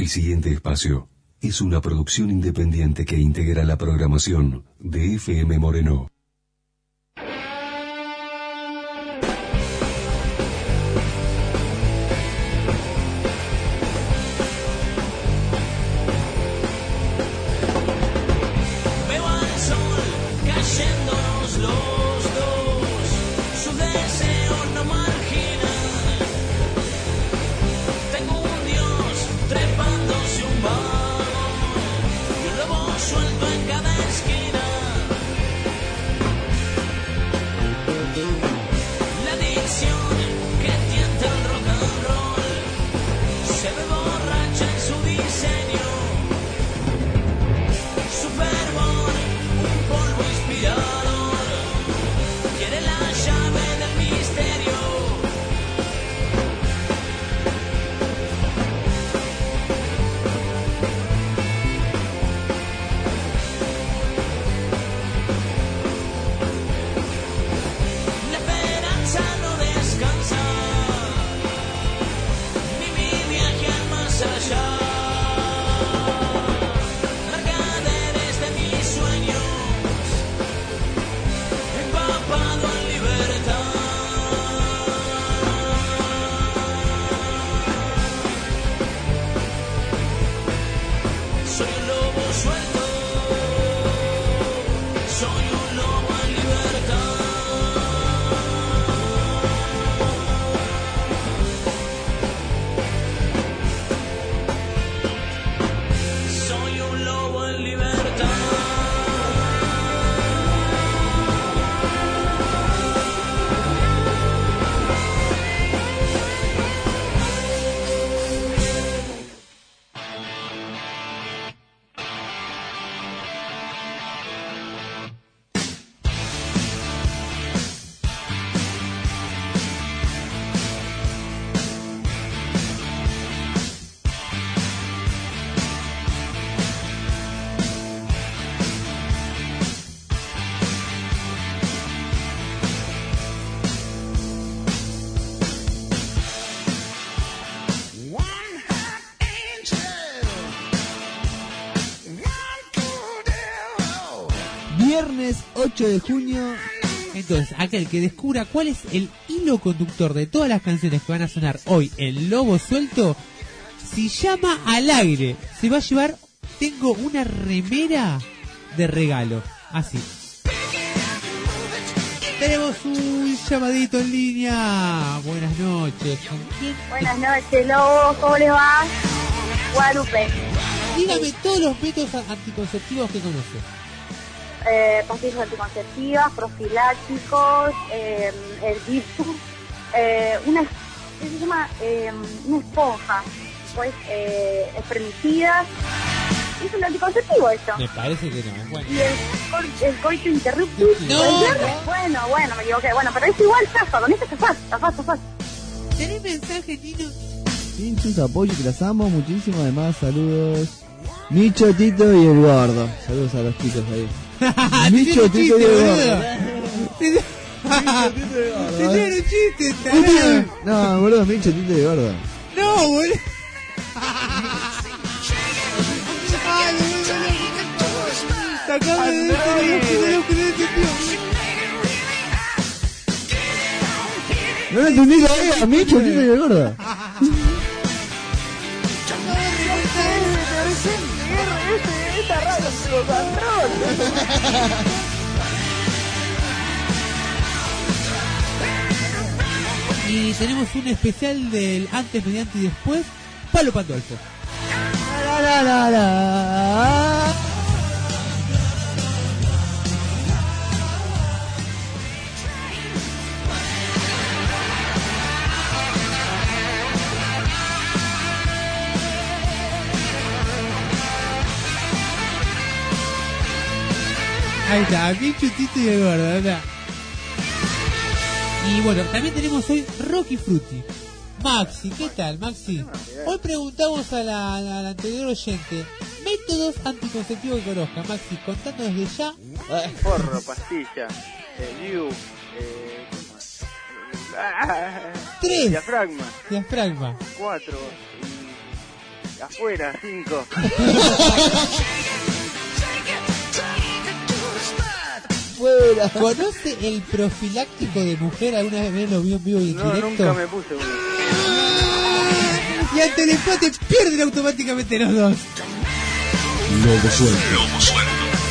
El siguiente espacio es una producción independiente que integra la programación de FM Moreno. Viernes 8 de junio. Entonces, aquel que descubra cuál es el hilo conductor de todas las canciones que van a sonar hoy en Lobo Suelto, si llama al aire, se va a llevar, tengo una remera de regalo. Así. Tenemos un llamadito en línea. Buenas noches. ¿Con quién? Buenas noches, Lobo. ¿Cómo les va? Guadalupe. Dígame todos los métodos anticonceptivos que conoce. Pastillas anticonceptivas, profilácticos, el DIPSU, se llama una esponja, pues espermicidas. Es un anticonceptivo eso. Me parece que no. Bueno. Y el coito interruptus. No. Bueno, me equivoqué. Bueno, pero es igual, zafa, con esto zafás. ¿Tenés mensaje, Tino? Pinchos, apoyo, que las amo muchísimo. Además, saludos. Micho, Tito y el gordo. Saludos a los chicos ahí. Micho, Tito y el gordo. Tenían un chiste, tarado. No, boludo, Micho, Tito y el gordo. No, boludo. Sacame de este tío. No lo entendí todavía, Micho, Tito y el gordo. Y tenemos un especial del antes, mediante y después, Palo Pandolfo. Ahí está, bien chutito y el gordo, ¿verdad? Y bueno, también tenemos hoy Rocky Frutti. Maxi, ¿qué tal, Maxi? Hoy preguntamos a la anterior oyente métodos anticonceptivos que conozca. Maxi, contando desde ya. Porro, pastilla, Liu, 3. Diafragma. 4. Afuera, 5. Fuera. ¿Conoce el profiláctico de mujer? ¿Alguna vez lo vio en vivo y en No, directo? nunca me puse uno. Y ante el empate pierden automáticamente los dos. Lobo suelto.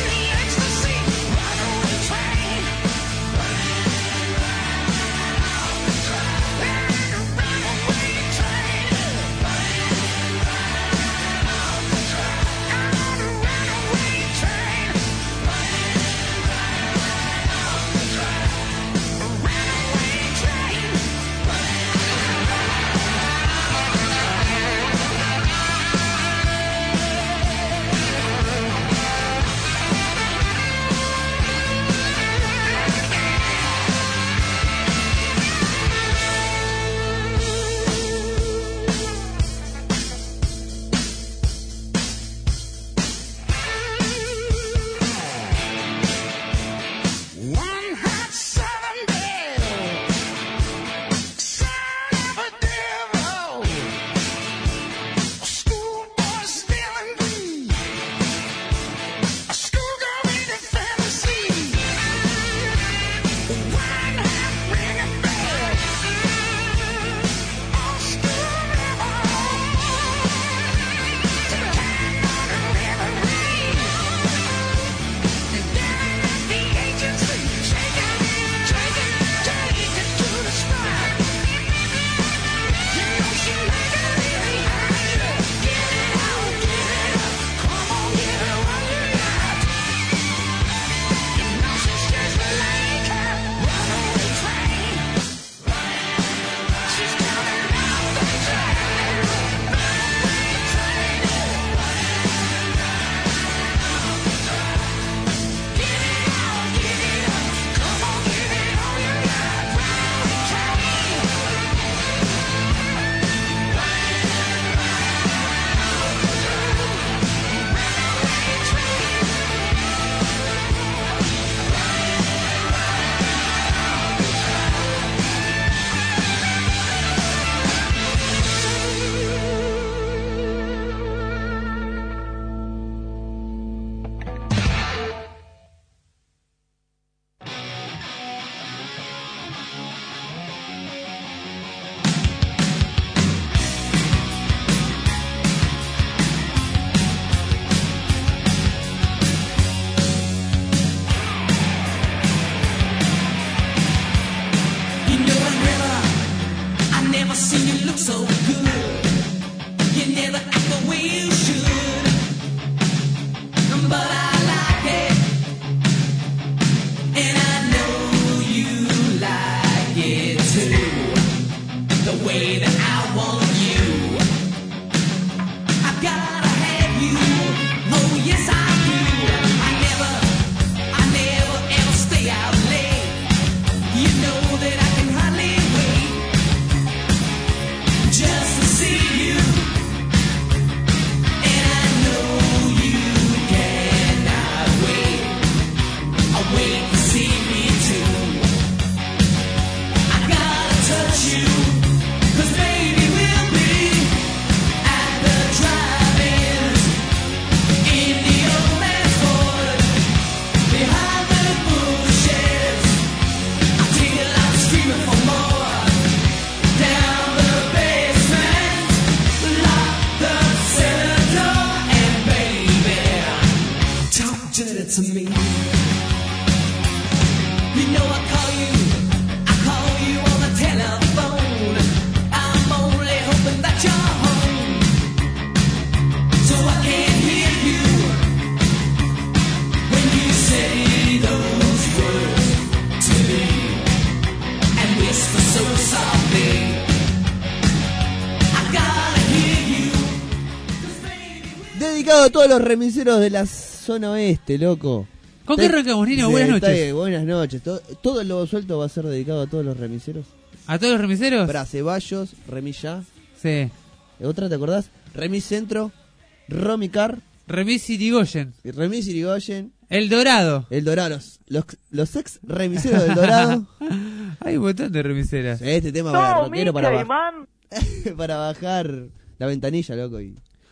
Dedicado a todos los remiseros de la zona oeste, loco. ¿Con qué arrancamos, Nino? Buenas noches. Buenas noches. Todo el Lobo Suelto va a ser dedicado a todos los remiseros. ¿A todos los remiseros? Para Ceballos, Remis Ya. Sí. ¿Otra te acordás? Remis Centro, Romicar. Remis Irigoyen. Remis Irigoyen. El Dorado. El Dorado. Los ex remiseros del Dorado. Hay un montón de remiseras. Este tema para rockero para bajar la ventanilla, loco. Y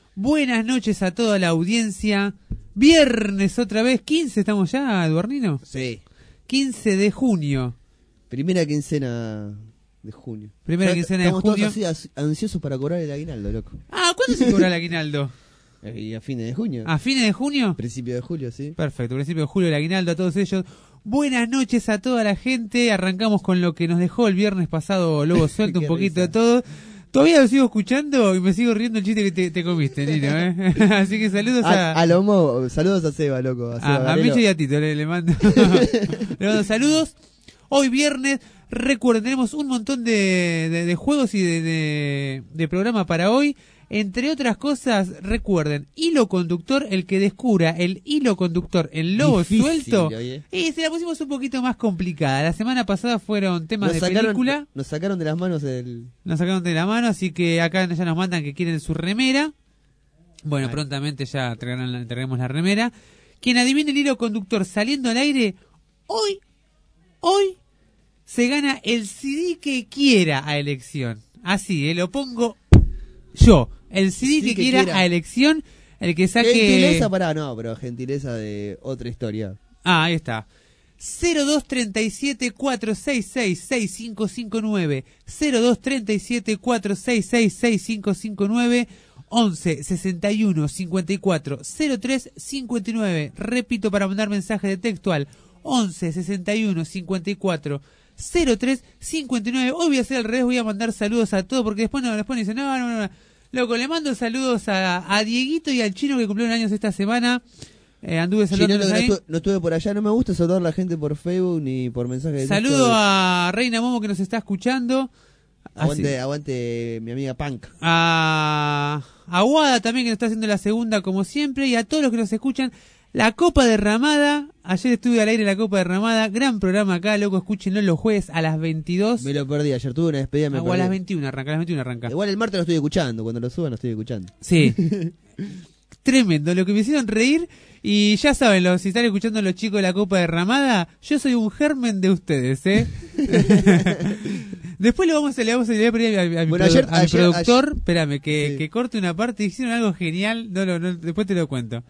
Buenas noches a toda la audiencia. Viernes otra vez, 15 estamos ya, Eduardino. Sí. 15 de junio. Primera quincena de junio. Primera quincena de junio. Estamos todos así ansiosos para cobrar el aguinaldo, loco. Ah, ¿cuándo se cobra el aguinaldo? Y a fines de junio. ¿A fines de junio? Principio de julio, sí. Perfecto, principio de julio el aguinaldo a todos ellos. Buenas noches a toda la gente. Arrancamos con lo que nos dejó el viernes pasado Lobo Suelto, un poquito risa. de todo. Todavía lo sigo escuchando y me sigo riendo el chiste que te comiste, Nino, ¿eh? Así que saludos A Lomo, saludos a Seba, loco. A Seba a Micho y a Tito, le mando, le mando saludos. Hoy viernes, recuerden, tenemos un montón de juegos y de programa para hoy. Entre otras cosas, recuerden, hilo conductor, el que descubra el hilo conductor en Lobo Difícil, Suelto. oye. Y se la pusimos un poquito más complicada. La semana pasada fueron temas de película. Nos sacaron de las manos Nos sacaron de la mano, así que acá ya nos mandan que quieren su remera. Bueno, Ay. prontamente ya entregaremos la remera. Quien adivine el hilo conductor saliendo al aire, hoy se gana el CD que quiera a elección. Así, lo pongo yo. El CD que quiera a elección, el que saque... Gentileza pero gentileza de otra historia. Ah, ahí está. 0237-466-6559 0237-466-6559 11 61 54 03 59. Repito para mandar mensaje de texto al 11 61 54 03 59. Hoy voy a hacer al revés, voy a mandar saludos a todos porque después dicen, no. Loco, le mando saludos a Dieguito y al Chino que cumplieron años esta semana. Anduve saludando ahí. No estuve por allá, no me gusta saludar a la gente por Facebook ni por mensaje de texto. Saludo a Reina Momo que nos está escuchando. Aguante mi amiga Punk. A Guada también que nos está haciendo la segunda como siempre. Y a todos los que nos escuchan. La Copa Derramada. Ayer estuve al aire en la Copa Derramada. Gran programa acá, loco. Escúchenlo los jueves a las 22. Me lo perdí, ayer tuve una despedida, me perdí. A las 21 arranca. Igual el martes lo estoy escuchando, cuando lo suban lo estoy escuchando. Sí. Tremendo, lo que me hicieron reír. Y ya saben, si están escuchando los chicos de la Copa Derramada, yo soy un germen de ustedes, ¿eh? Después le voy a pedir a mi productor, espérame, que corte una parte. Hicieron algo genial, no, después te lo cuento.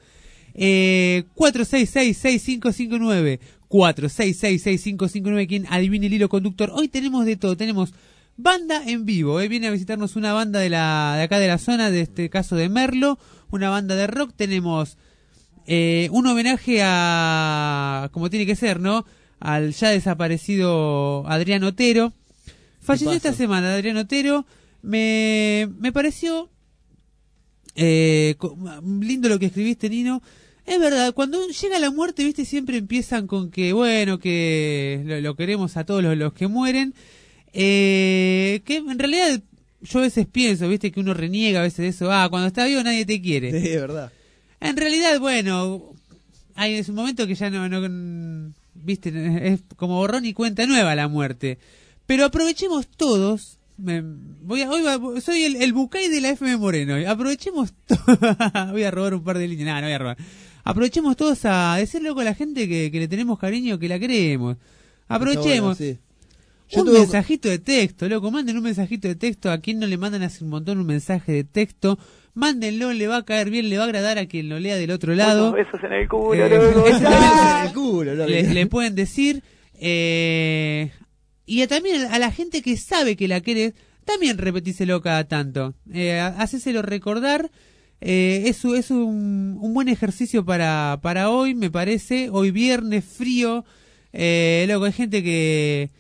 466-6559 466-6559. Quien adivine el hilo conductor. Hoy tenemos de todo, tenemos banda en vivo, viene a visitarnos una banda de acá de la zona, de este caso de Merlo, una banda de rock. Tenemos un homenaje como tiene que ser, ¿no? Al ya desaparecido Adrián Otero. Falleció esta semana Adrián Otero. Me pareció lindo lo que escribiste, Nino. Es verdad, cuando llega la muerte, viste, siempre empiezan con que, bueno, que lo queremos a todos los que mueren. Que en realidad yo a veces pienso, viste, que uno reniega a veces de eso. Cuando está vivo nadie te quiere. Sí, es verdad. En realidad, bueno, es un momento que ya no viste, es como borrón y cuenta nueva la muerte. Pero aprovechemos todos. Soy el Bucay de la FM Moreno. Aprovechemos voy a robar un par de líneas. No voy a robar. Aprovechemos todos a decirle loco a la gente que le tenemos cariño, que la queremos. Aprovechemos. Bueno, sí. Mensajito de texto, loco. Manden un mensajito de texto. A quien no le mandan hace un montón un mensaje de texto. Mándenlo, le va a caer bien, le va a agradar a quien lo lea del otro lado. Besos en el culo, loco. Le pueden decir. Y también a la gente que sabe que la querés, también repetíselo cada tanto. Hacéselo recordar. Es un buen ejercicio para hoy, me parece. Hoy viernes, frío. Loco, hay gente que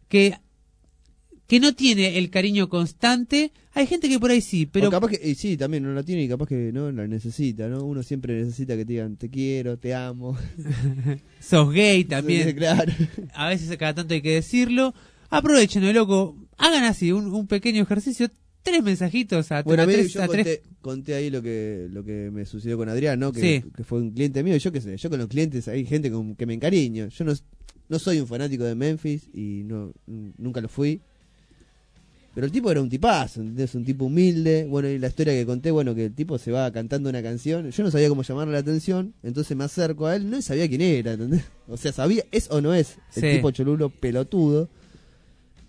no tiene el cariño constante. Hay gente que por ahí sí, pero... O capaz que, sí, también no la tiene y capaz que no la necesita, ¿no? Uno siempre necesita que te digan, te quiero, te amo. Sos gay también. Sí, claro. A veces cada tanto hay que decirlo. Aprovechenlo, loco. Hagan así, un pequeño ejercicio. 3 mensajitos a 3. Yo conté ahí lo que me sucedió con Adrián, ¿no? Sí. Que fue un cliente mío. Yo qué sé, yo con los clientes hay gente que me encariño. Yo no soy un fanático de Memphis y nunca lo fui. Pero el tipo era un tipazo, ¿entendés? Un tipo humilde. Bueno, y la historia que conté, bueno, que el tipo se va cantando una canción. Yo no sabía cómo llamarle la atención, entonces me acerco a él, no sabía quién era, ¿entendés? O sea, sabía, es o no es el tipo cholulo pelotudo.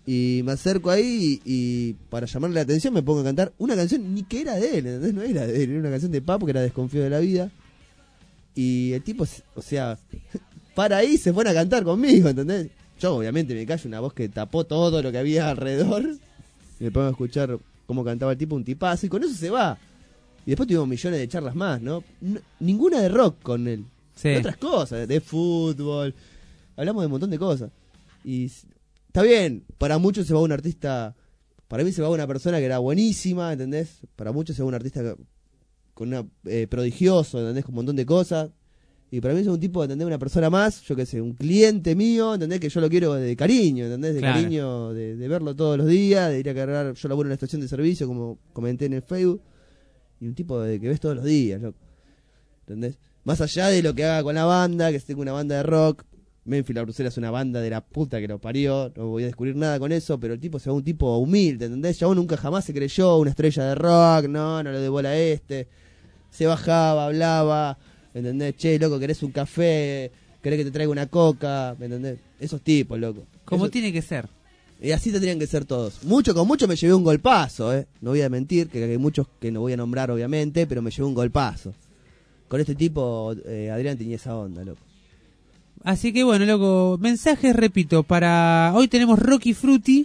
Y me acerco ahí y para llamarle la atención me pongo a cantar una canción ni que era de él, ¿entendés? No era de él, era una canción de Papo que era Desconfío de la Vida. Y el tipo, o sea, para ahí se pone a cantar conmigo, ¿entendés? Yo obviamente me callo, una voz que tapó todo lo que había alrededor. Y me pongo a escuchar cómo cantaba el tipo, un tipazo, y con eso se va. Y después tuvimos millones de charlas más, ¿no? Ninguna de rock con él. Sí. De otras cosas, de fútbol. Hablamos de un montón de cosas. Y está bien, para muchos se va un artista, para mí se va una persona que era buenísima, ¿entendés? Para muchos se va un artista con una prodigioso, ¿entendés? Con un montón de cosas. Y para mí es un tipo, ¿entendés? Una persona más, yo qué sé, un cliente mío, ¿entendés? Que yo lo quiero de cariño, ¿entendés? De claro. cariño, de verlo todos los días, de ir a cargar, yo laburo en la estación de servicio, como comenté en el Facebook. Y un tipo que ves todos los días, loco. ¿Entendés? Más allá de lo que haga con la banda, que tengo una banda de rock. Memphis La Brucera es una banda de la puta que lo parió. No voy a descubrir nada con eso, pero el tipo se va un tipo humilde, ¿entendés? Ya nunca jamás se creyó una estrella de rock, no le dé bola a este. Se bajaba, hablaba, ¿entendés? Che, loco, ¿querés un café? ¿Querés que te traiga una coca? ¿Me entendés? Esos tipos, loco. Como Eso, tiene que ser. y así tendrían que ser todos. Mucho con mucho me llevé un golpazo, no voy a mentir, que hay muchos que no voy a nombrar obviamente, pero me llevé un golpazo. Con este tipo, Adrián tenía esa onda, loco. Así que bueno, loco, mensajes, repito, para hoy tenemos Rocky Frutti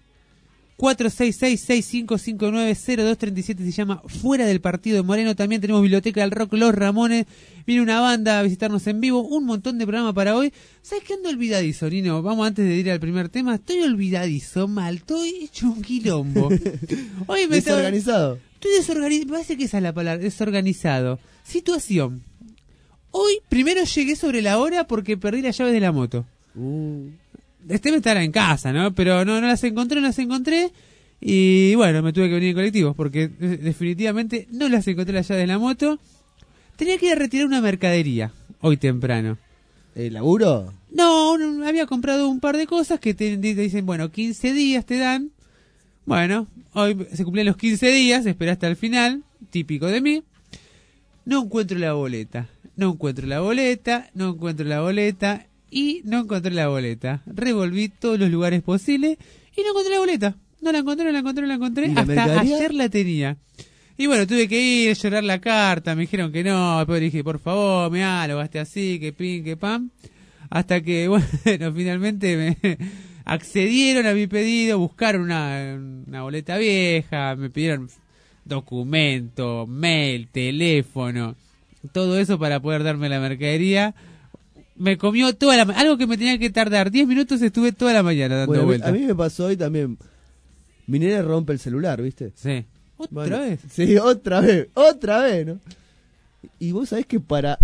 466-6559-0237, se llama Fuera del Partido de Moreno. También tenemos Biblioteca del Rock, Los Ramones, viene una banda a visitarnos en vivo, un montón de programa para hoy. ¿Sabes qué ando olvidadizo, Nino? Vamos antes de ir al primer tema, estoy olvidadizo, mal, estoy hecho un quilombo. Hoy me ¿Desorganizado? Estoy desorganizado, me parece que esa es la palabra, desorganizado. Situación. Hoy primero llegué sobre la hora porque perdí las llaves de la moto. Este me estará en casa, ¿no? Pero no las encontré. Y bueno, me tuve que venir en colectivo porque definitivamente no las encontré las llaves de la moto. Tenía que ir a retirar una mercadería hoy temprano. ¿El laburo? No, había comprado un par de cosas que te dicen, bueno, 15 días te dan. Bueno, hoy se cumplen los 15 días, esperé hasta el final, típico de mí. No encuentro la boleta. Y no encontré la boleta. Revolví todos los lugares posibles y no encontré la boleta. No la encontré. ¿Y la hasta mercadería? ayer la tenía. Y bueno, tuve que ir a llorar la carta. Me dijeron que no. Después dije, por favor, lo gasté así, que pin, que pam. Hasta que, bueno, finalmente me accedieron a mi pedido. Buscaron una boleta vieja. Me pidieron documento, mail, teléfono. Todo eso para poder darme la mercadería. Me comió toda algo que me tenía que tardar 10 minutos, estuve toda la mañana dando vueltas. A mí me pasó hoy también. Mi nene rompe el celular, ¿viste? Sí. ¿Otra vez? Sí, otra vez, ¿no? Y vos sabés que para...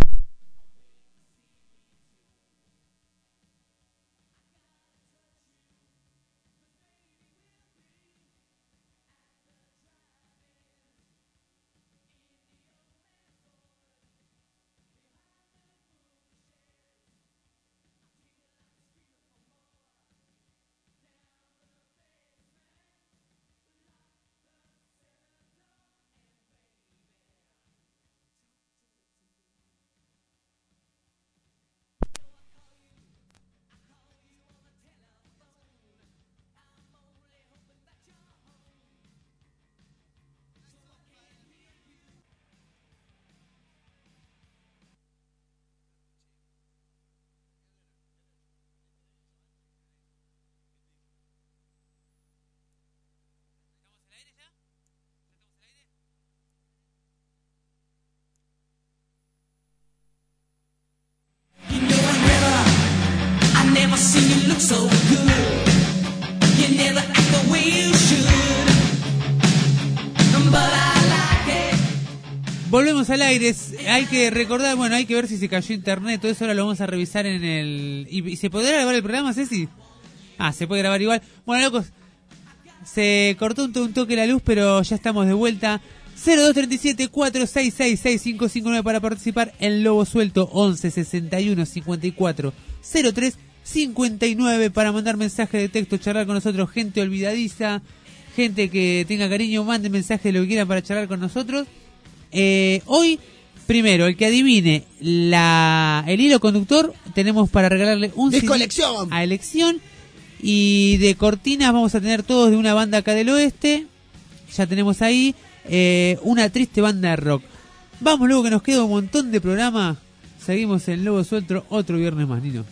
Volvemos al aire. Hay que recordar, bueno, hay que ver si se cayó internet, todo eso ahora lo vamos a revisar en el... ¿Y se podrá grabar el programa, Ceci? Se puede grabar igual. Bueno, locos, se cortó un toque la luz, pero ya estamos de vuelta. 0237-466-6559 para participar en Lobo Suelto. 11-61-54-03-59 para mandar mensaje de texto, charlar con nosotros. Gente olvidadiza, gente que tenga cariño, mande mensaje de lo que quieran para charlar con nosotros. Hoy, primero, el que adivine el hilo conductor, tenemos para regalarle un ¡Disco CD elección! a elección. Y de cortinas vamos a tener todos de una banda acá del oeste. Ya tenemos ahí una triste banda de rock. Vamos luego que nos queda un montón de programa. Seguimos en Lobo Suelto otro viernes más, Nino.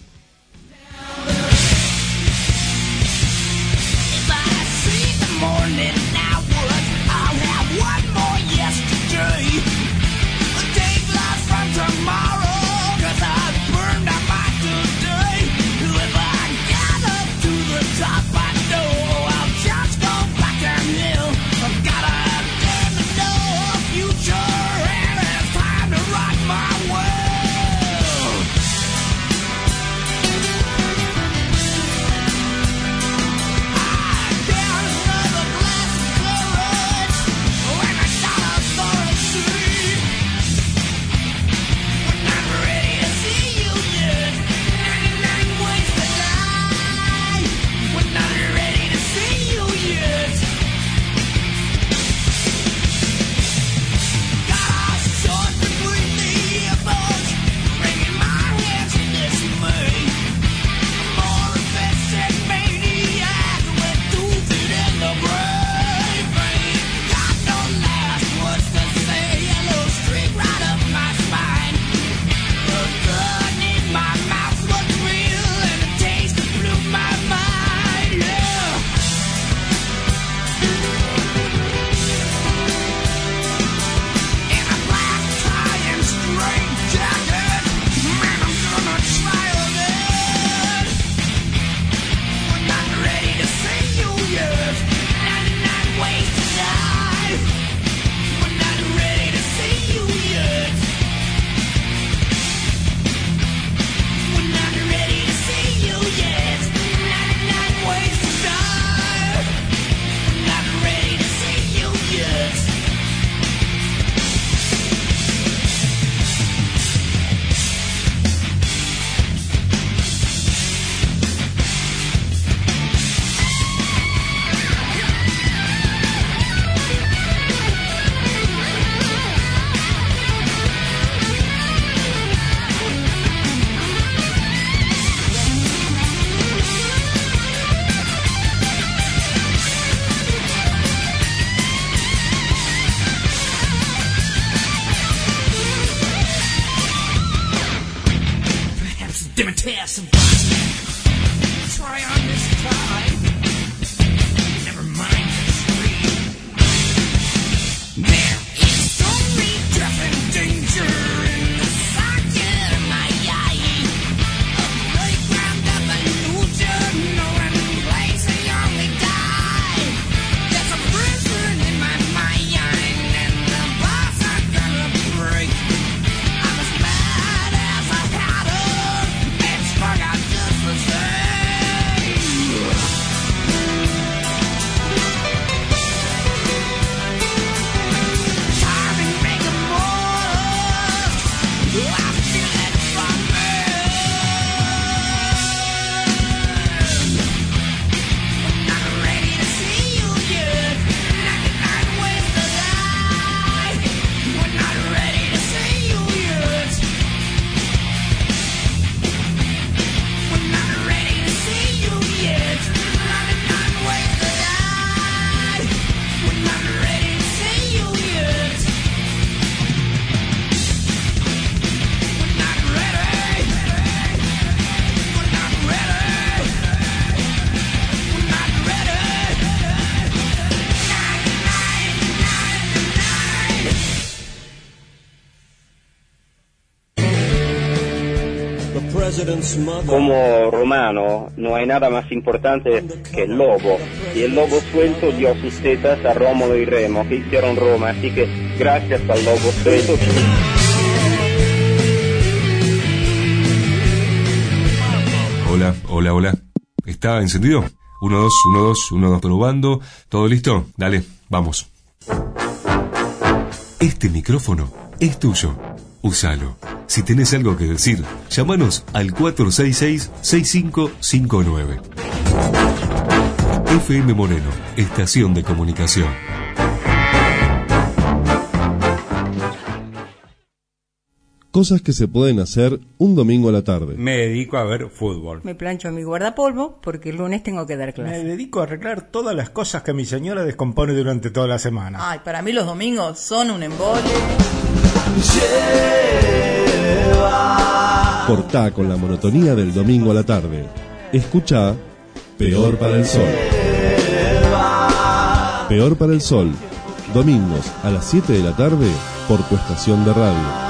Como romano no hay nada más importante que el lobo, y el lobo suelto dio sus tetas a Rómulo y Remo, que hicieron Roma, así que gracias al lobo suelto. Hola. ¿Está encendido? 1, 2, 1, 2, 1, 2, probando. ¿Todo listo? Dale, vamos. Este micrófono es tuyo. Úsalo. Si tenés algo que decir, llámanos al 466-6559. FM Moreno, estación de comunicación. Cosas que se pueden hacer un domingo a la tarde. Me dedico a ver fútbol. Me plancho mi guardapolvo porque el lunes tengo que dar clase. Me dedico a arreglar todas las cosas que mi señora descompone durante toda la semana. Ay, para mí los domingos son un embole. Cortá con la monotonía del domingo a la tarde. Escuchá Peor para el Sol. Peor para el Sol. Domingos a las 7 de la tarde por tu estación de radio.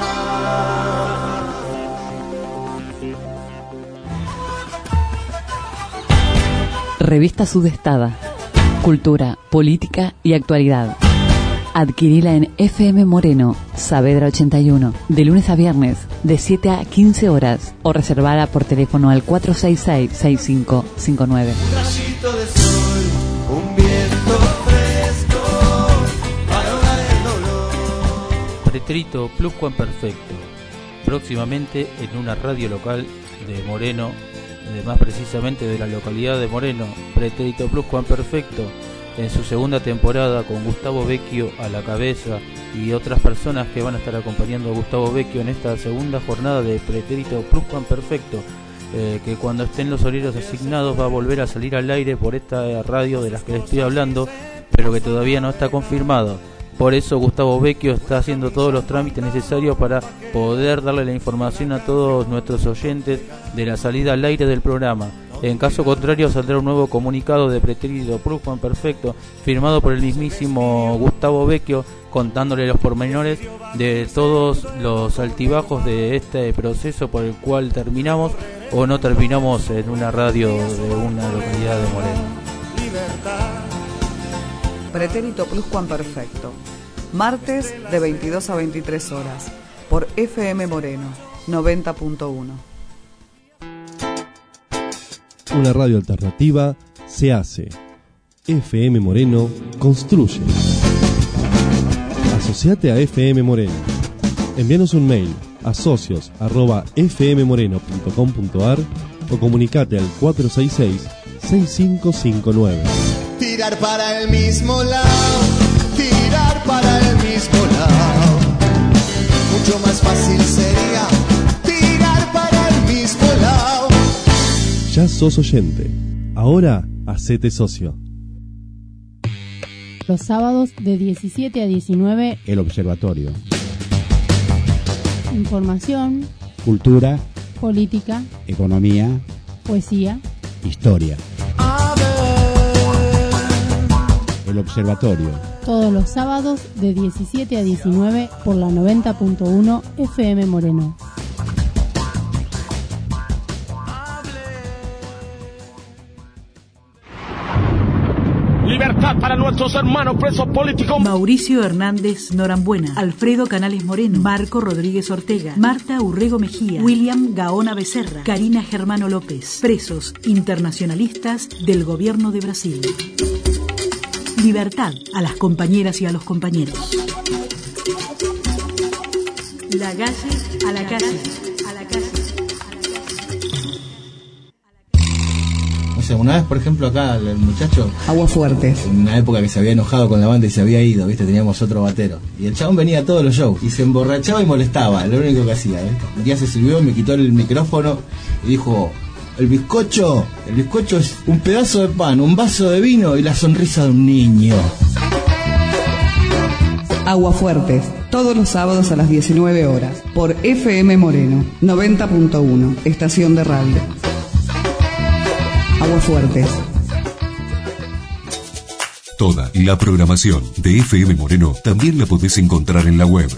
Revista Sudestada. Cultura, política y actualidad. Adquirila en FM Moreno, Saavedra 81, de lunes a viernes, de 7 a 15 horas, o reservada por teléfono al 466-6559. Un rayito de sol, un viento fresco, para ahogar el dolor. Pretérito Pluscuamperfecto, próximamente en una radio local de Moreno, más precisamente de la localidad de Moreno. Pretérito Pluscuamperfecto en su segunda temporada, con Gustavo Vecchio a la cabeza y otras personas que van a estar acompañando a Gustavo Vecchio en esta segunda jornada de Pretérito Pluscuamperfecto, que cuando estén los horarios asignados va a volver a salir al aire por esta radio de las que les estoy hablando, pero que todavía no está confirmado. Por eso Gustavo Vecchio está haciendo todos los trámites necesarios para poder darle la información a todos nuestros oyentes de la salida al aire del programa. En caso contrario, saldrá un nuevo comunicado de Pretérito Pluscuamperfecto firmado por el mismísimo Gustavo Vecchio, contándole los pormenores de todos los altibajos de este proceso por el cual terminamos o no terminamos en una radio de una localidad de Moreno. Pretérito Pluscuamperfecto, martes de 22 a 23 horas, por FM Moreno, 90.1. Una radio alternativa se hace. FM Moreno construye. Asociate a FM Moreno. Envíanos un mail a socios@fmmoreno.com.ar o comunicate al 466-6559. Tirar para el mismo lado, tirar para el mismo lado. Mucho más fácil sería tirar para el mismo lado. Ya sos oyente. Ahora hacete socio. Los sábados de 17 a 19. El Observatorio. Información. Cultura. Política. Economía. Poesía. Historia. El Observatorio. Todos los sábados de 17 a 19 por la 90.1 FM Moreno. Libertad para nuestros hermanos presos políticos. Mauricio Hernández Norambuena, Alfredo Canales Moreno, Marco Rodríguez Ortega, Marta Urrego Mejía, William Gaona Becerra, Karina Germano López, presos internacionalistas del gobierno de Brasil. Libertad a las compañeras y a los compañeros. La calle a la calle, a la calle. O sea, una vez, por ejemplo, acá el muchacho... Aguafuertes. En una época que se había enojado con la banda y se había ido, ¿viste? Teníamos otro batero. Y el chabón venía a todos los shows y se emborrachaba y molestaba, lo único que hacía, ¿eh? Un día se subió, me quitó el micrófono y dijo... El bizcocho es un pedazo de pan, un vaso de vino y la sonrisa de un niño. Aguafuertes, todos los sábados a las 19 horas, por FM Moreno, 90.1, estación de radio. Aguafuertes. Toda la programación de FM Moreno también la podés encontrar en la web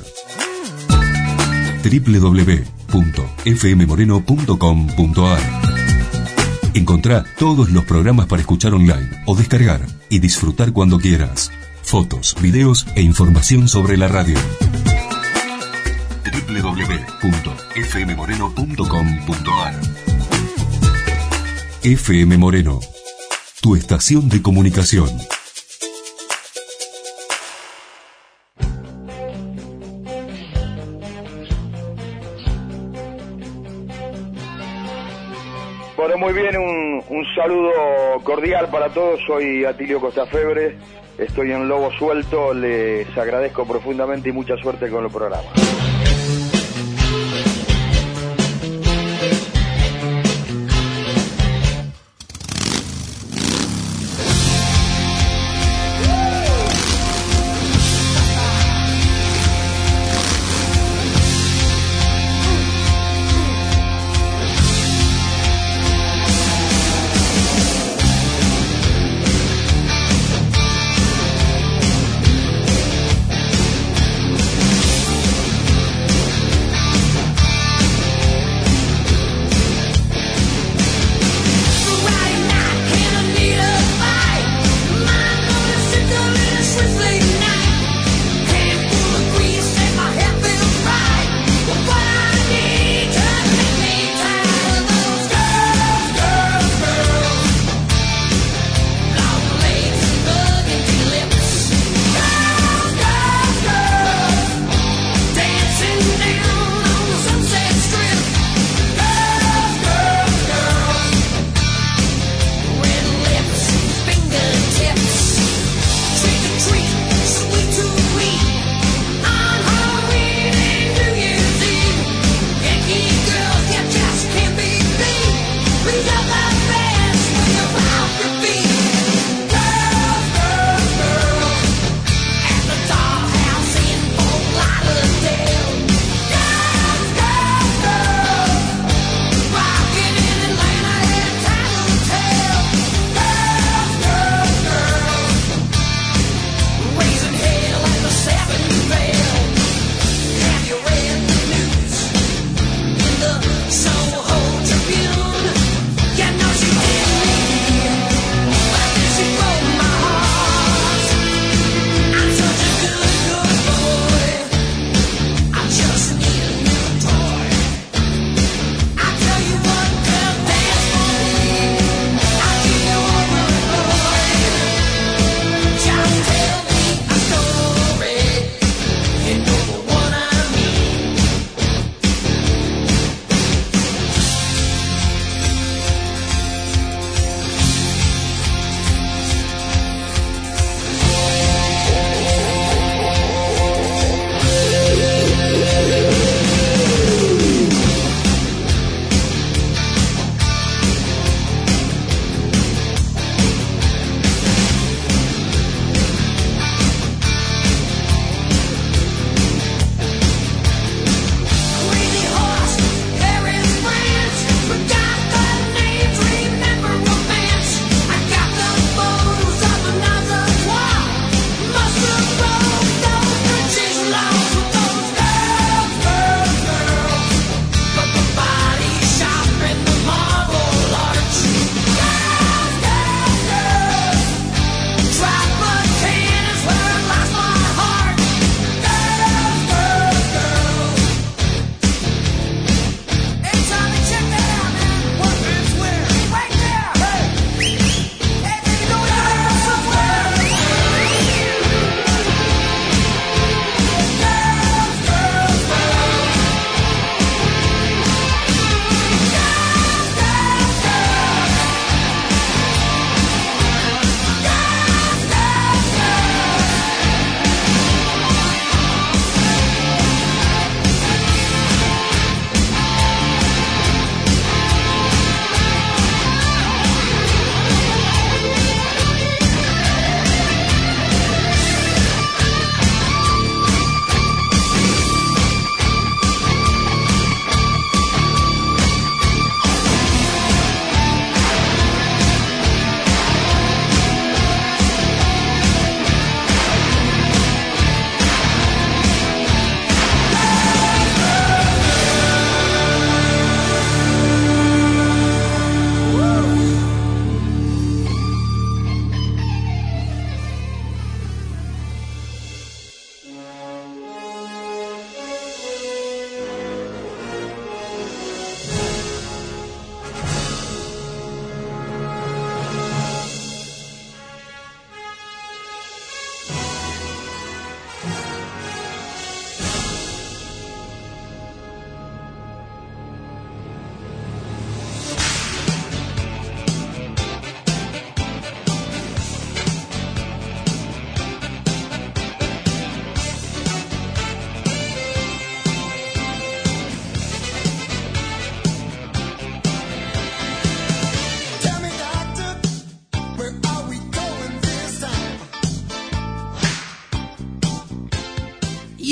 www.fmmoreno.com.ar. Encontrá todos los programas para escuchar online o descargar y disfrutar cuando quieras. Fotos, videos e información sobre la radio. www.fmmoreno.com.ar. FM Moreno, tu estación de comunicación. Bueno, muy bien, un saludo cordial para todos. Soy Atilio Costafebre, estoy en Lobo Suelto, les agradezco profundamente y mucha suerte con el programa.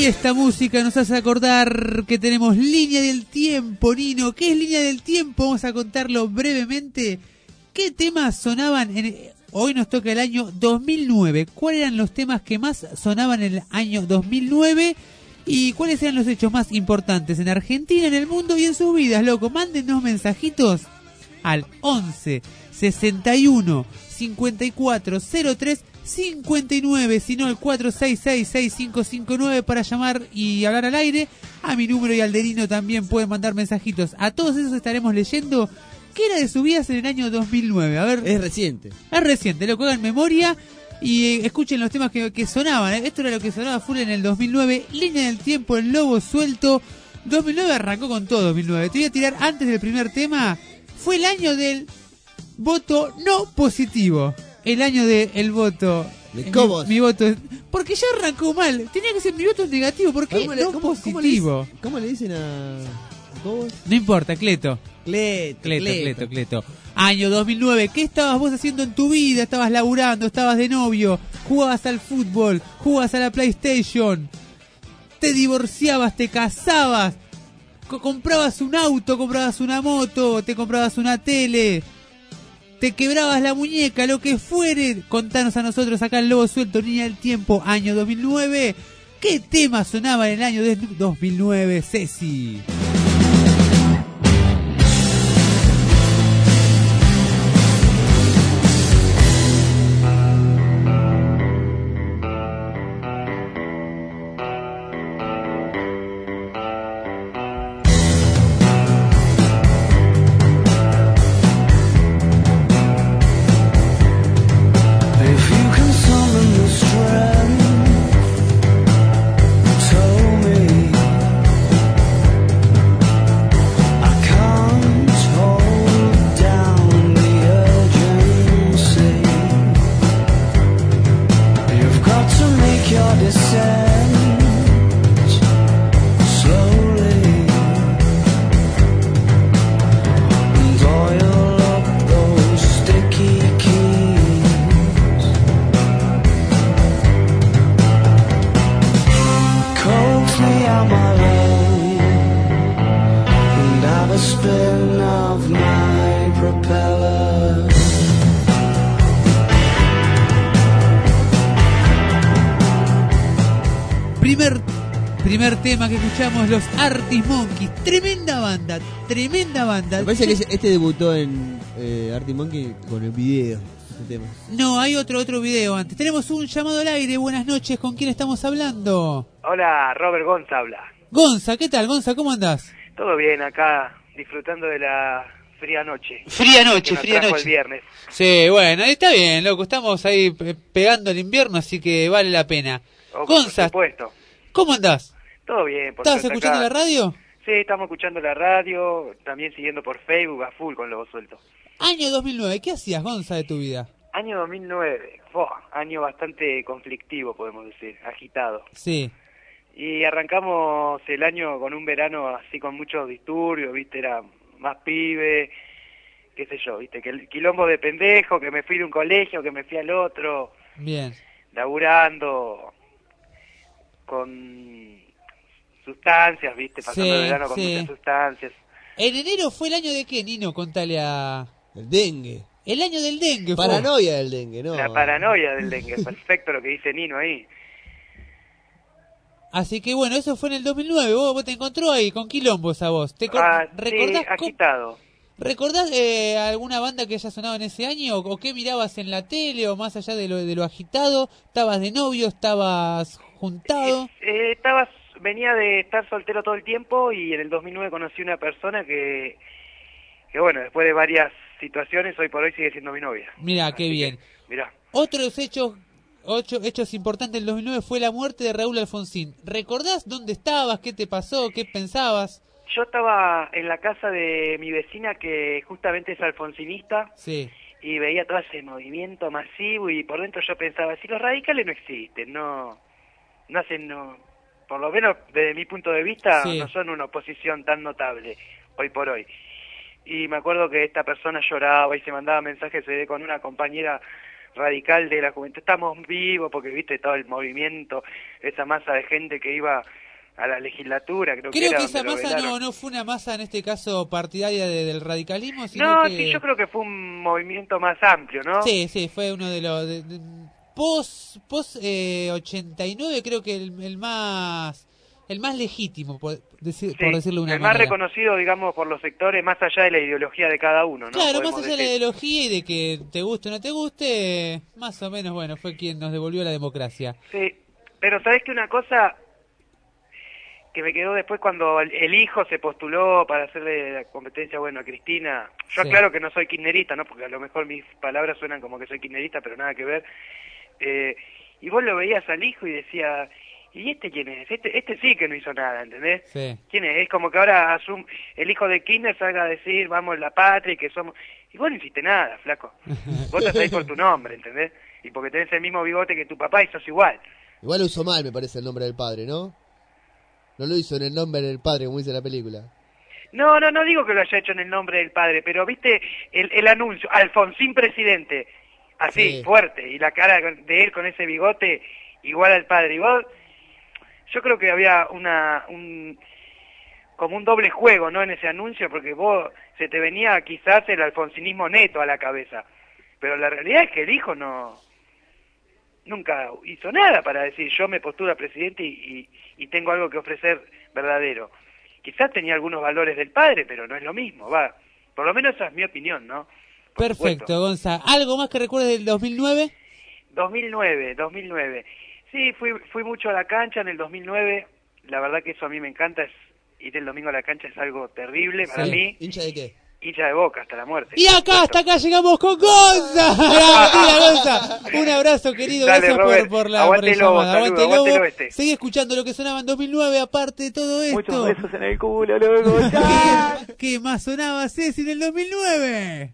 esta música nos hace acordar que tenemos Línea del Tiempo, Nino. ¿Qué es Línea del Tiempo? Vamos a contarlo brevemente. ¿Qué temas sonaban hoy nos toca el año 2009? ¿Cuáles eran los temas que más sonaban en el año 2009? ¿Y cuáles eran los hechos más importantes en Argentina, en el mundo y en sus vidas, loco? Mándenos mensajitos al 11 61 54 03 59, sino al 46665559 para llamar y hablar al aire. A mi número y al de Nino también pueden mandar mensajitos. A todos esos estaremos leyendo qué era de sus vidas en el año 2009. A ver, Es reciente. es reciente, lo que hagan memoria y escuchen los temas que sonaban. Esto era lo que sonaba full en el 2009. Línea del Tiempo, El Lobo Suelto. 2009 arrancó con todo. 2009. Te voy a tirar antes del primer tema. Fue el año del voto no positivo. El año del voto. ¿De cómo? Mi voto. Porque ya arrancó mal. Tenía que ser mi voto es negativo. ¿Por qué no positivo? ¿Cómo le dicen a Cobos? No importa, Cleto. Cleto. Año 2009. ¿Qué estabas vos haciendo en tu vida? Estabas laburando, estabas de novio, jugabas al fútbol, jugabas a la PlayStation, te divorciabas, te casabas, comprabas un auto, comprabas una moto, te comprabas una tele, te quebrabas la muñeca, lo que fuere. Contanos a nosotros acá el Lobo Suelto, Línea del Tiempo, año 2009. ¿Qué tema sonaba en el año de 2009, Ceci? Primer tema que escuchamos, los Arctic Monkeys. Tremenda banda. Me parece que este debutó en Arctic Monkey con el video. Este tema. No, hay otro video antes. Tenemos un llamado al aire. Buenas noches. ¿Con quién estamos hablando? Hola, Robert Gonza habla. Gonza, ¿qué tal? Gonza, ¿cómo andás? Todo bien acá, disfrutando de la fría noche. Fría noche. El viernes. Sí, bueno, está bien, loco. Estamos ahí pegando el invierno, así que vale la pena. Gonza, por supuesto. ¿Cómo andás? Todo bien. ¿Estabas escuchando la radio? Sí, estamos escuchando la radio, también siguiendo por Facebook a full con Lobo Suelto. Año 2009, ¿qué hacías, Gonza, de tu vida? Año 2009, año bastante conflictivo, podemos decir, agitado. Sí. Y arrancamos el año con un verano así con muchos disturbios, viste, era más pibe, qué sé yo, viste, que el quilombo de pendejo, que me fui de un colegio, que me fui al otro. Bien. Laburando con sustancias, viste, pasando el verano con muchas sustancias. ¿En enero fue el año de qué, Nino? Contale a... El dengue. El año del dengue. Paranoia del dengue, ¿no? La paranoia del dengue, perfecto lo que dice Nino ahí. Así que bueno, eso fue en el 2009, vos te encontró ahí con quilombos a vos. ¿Recordás sí, agitado. ¿Recordás alguna banda que haya sonado en ese año? ¿O qué mirabas en la tele? ¿O más allá de lo agitado? ¿Estabas de novio? ¿Estabas juntado? Venía de estar soltero todo el tiempo y en el 2009 conocí una persona que bueno, después de varias situaciones, hoy por hoy sigue siendo mi novia. Mirá, qué bien. Mirá. Otros hechos importantes del 2009 fue la muerte de Raúl Alfonsín. ¿Recordás dónde estabas? ¿Qué te pasó? ¿Qué pensabas? Yo estaba en la casa de mi vecina que justamente es alfonsinista. Sí. Y veía todo ese movimiento masivo y por dentro yo pensaba, si los radicales no existen, no hacen, por lo menos desde mi punto de vista, sí, no son una oposición tan notable hoy por hoy. Y me acuerdo que esta persona lloraba y se mandaba mensajes con una compañera radical de la juventud, estamos vivos, porque viste todo el movimiento, esa masa de gente que iba a la legislatura, creo que era esa donde lo masa velaron. no fue una masa en este caso partidaria del radicalismo, sino No, que... sí, yo creo que fue un movimiento más amplio, ¿no? Sí, fue uno de los... Post 89 creo que el más legítimo, por decirlo de una el manera. más reconocido, digamos, por los sectores, más allá de la ideología de cada uno, ¿no? Claro, Podemos más allá de la decir. ideología y de que te guste o no te guste, más o menos, bueno, fue quien nos devolvió la democracia. Sí, pero ¿sabés que una cosa que me quedó después cuando el hijo se postuló para hacerle la competencia, bueno, a Cristina? Yo Sí. aclaro que no soy kirchnerista, ¿no? Porque a lo mejor mis palabras suenan como que soy kirchnerista, pero nada que ver. Y vos lo veías al hijo y decía, ¿y este quién es? Este sí que no hizo nada, ¿entendés? Sí. ¿Quién es? Es como que ahora el hijo de Kirchner salga a decir, vamos la patria y que somos... Y vos no hiciste nada, flaco. Vos te hacés por tu nombre, ¿entendés? Y porque tenés el mismo bigote que tu papá y sos igual. Igual lo usó mal, me parece, el nombre del padre, ¿no? No lo hizo en el nombre del padre, como dice la película. No digo que lo haya hecho en el nombre del padre, pero viste el anuncio, Alfonsín presidente, así, Sí. fuerte, y la cara de él con ese bigote igual al padre. Y vos, yo creo que había como un doble juego, ¿no? En ese anuncio, porque vos se te venía quizás el alfonsinismo neto a la cabeza, pero la realidad es que el hijo nunca hizo nada para decir yo me postulo a presidente y tengo algo que ofrecer verdadero. Quizás tenía algunos valores del padre, pero no es lo mismo, va. Por lo menos esa es mi opinión, ¿no? Por Perfecto, supuesto. Gonza. ¿Algo más que recuerdes del 2009? 2009. Sí, fui mucho a la cancha en el 2009. La verdad que eso a mí me encanta, ir el domingo a la cancha es algo terrible para mí. ¿Hincha de qué? Hincha de Boca hasta la muerte. Y hasta acá llegamos con Gonza. Mentira, Gonza. Un abrazo, querido. Dale, Gracias Robert. por la Aguante Lobo, llamada. saludos, aguante el oeste. Seguí escuchando lo que sonaba en 2009, aparte de todo esto. Muchos besos en el culo, loco. ¿Qué más sonaba Ceci en el 2009?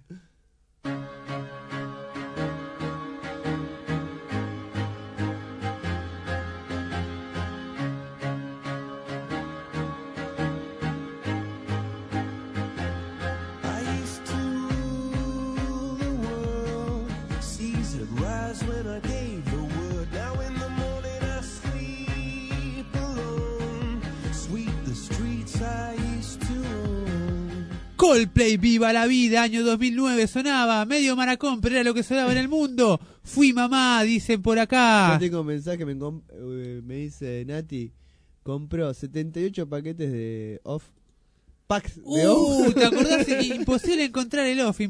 Coldplay, Viva la Vida, año 2009 sonaba, medio maracón, pero era lo que sonaba en el mundo. Fui mamá, dicen por acá. Yo tengo un mensaje, me dice Nati, compró 78 paquetes de off. Packs de off. ¿Te acordás? Imposible encontrar el off,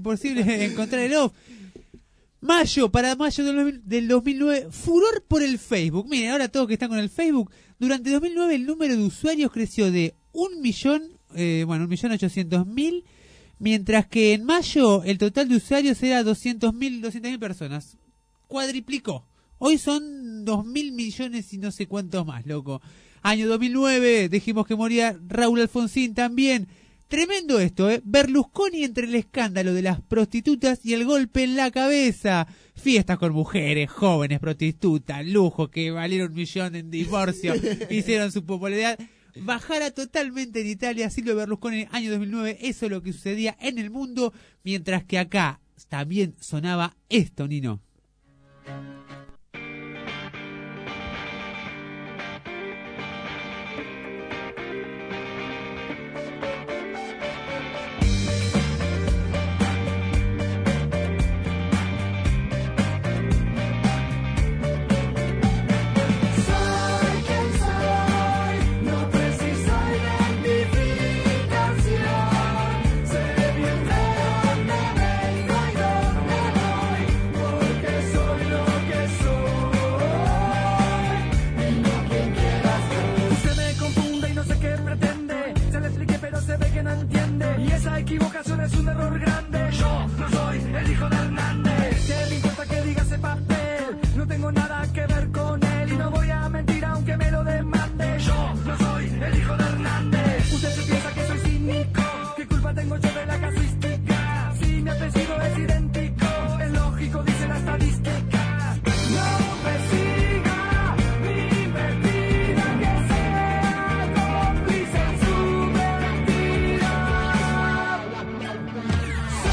Para mayo del 2009, furor por el Facebook. Miren, ahora todos que están con el Facebook, durante 2009 el número de usuarios creció de 1.800.000, mientras que en mayo el total de usuarios era 200.000 personas. Cuadriplicó. Hoy son 2.000 millones y no sé cuántos más, loco. Año 2009, dijimos que moría Raúl Alfonsín también. Tremendo esto, ¿eh? Berlusconi entre el escándalo de las prostitutas y el golpe en la cabeza. Fiestas con mujeres, jóvenes prostitutas, lujo que valieron 1 millón en divorcio, hicieron su popularidad. Bajara totalmente en Italia, Silvio Berlusconi en el año 2009, eso es lo que sucedía en el mundo, mientras que acá también sonaba esto, Nino. Equivocación es un error grande. Yo no soy el hijo de Hernández. ¿Qué me importa que diga ese papel? No tengo nada que ver con él y no voy a mentir aunque me lo demande. Yo no soy el hijo de Hernández. Usted se piensa que soy cínico. ¿Qué culpa tengo yo de la casuística? Si mi apellido es idéntico, es lógico, dice la estadística. No me siga ni me pida que sea cómplice en su mentira.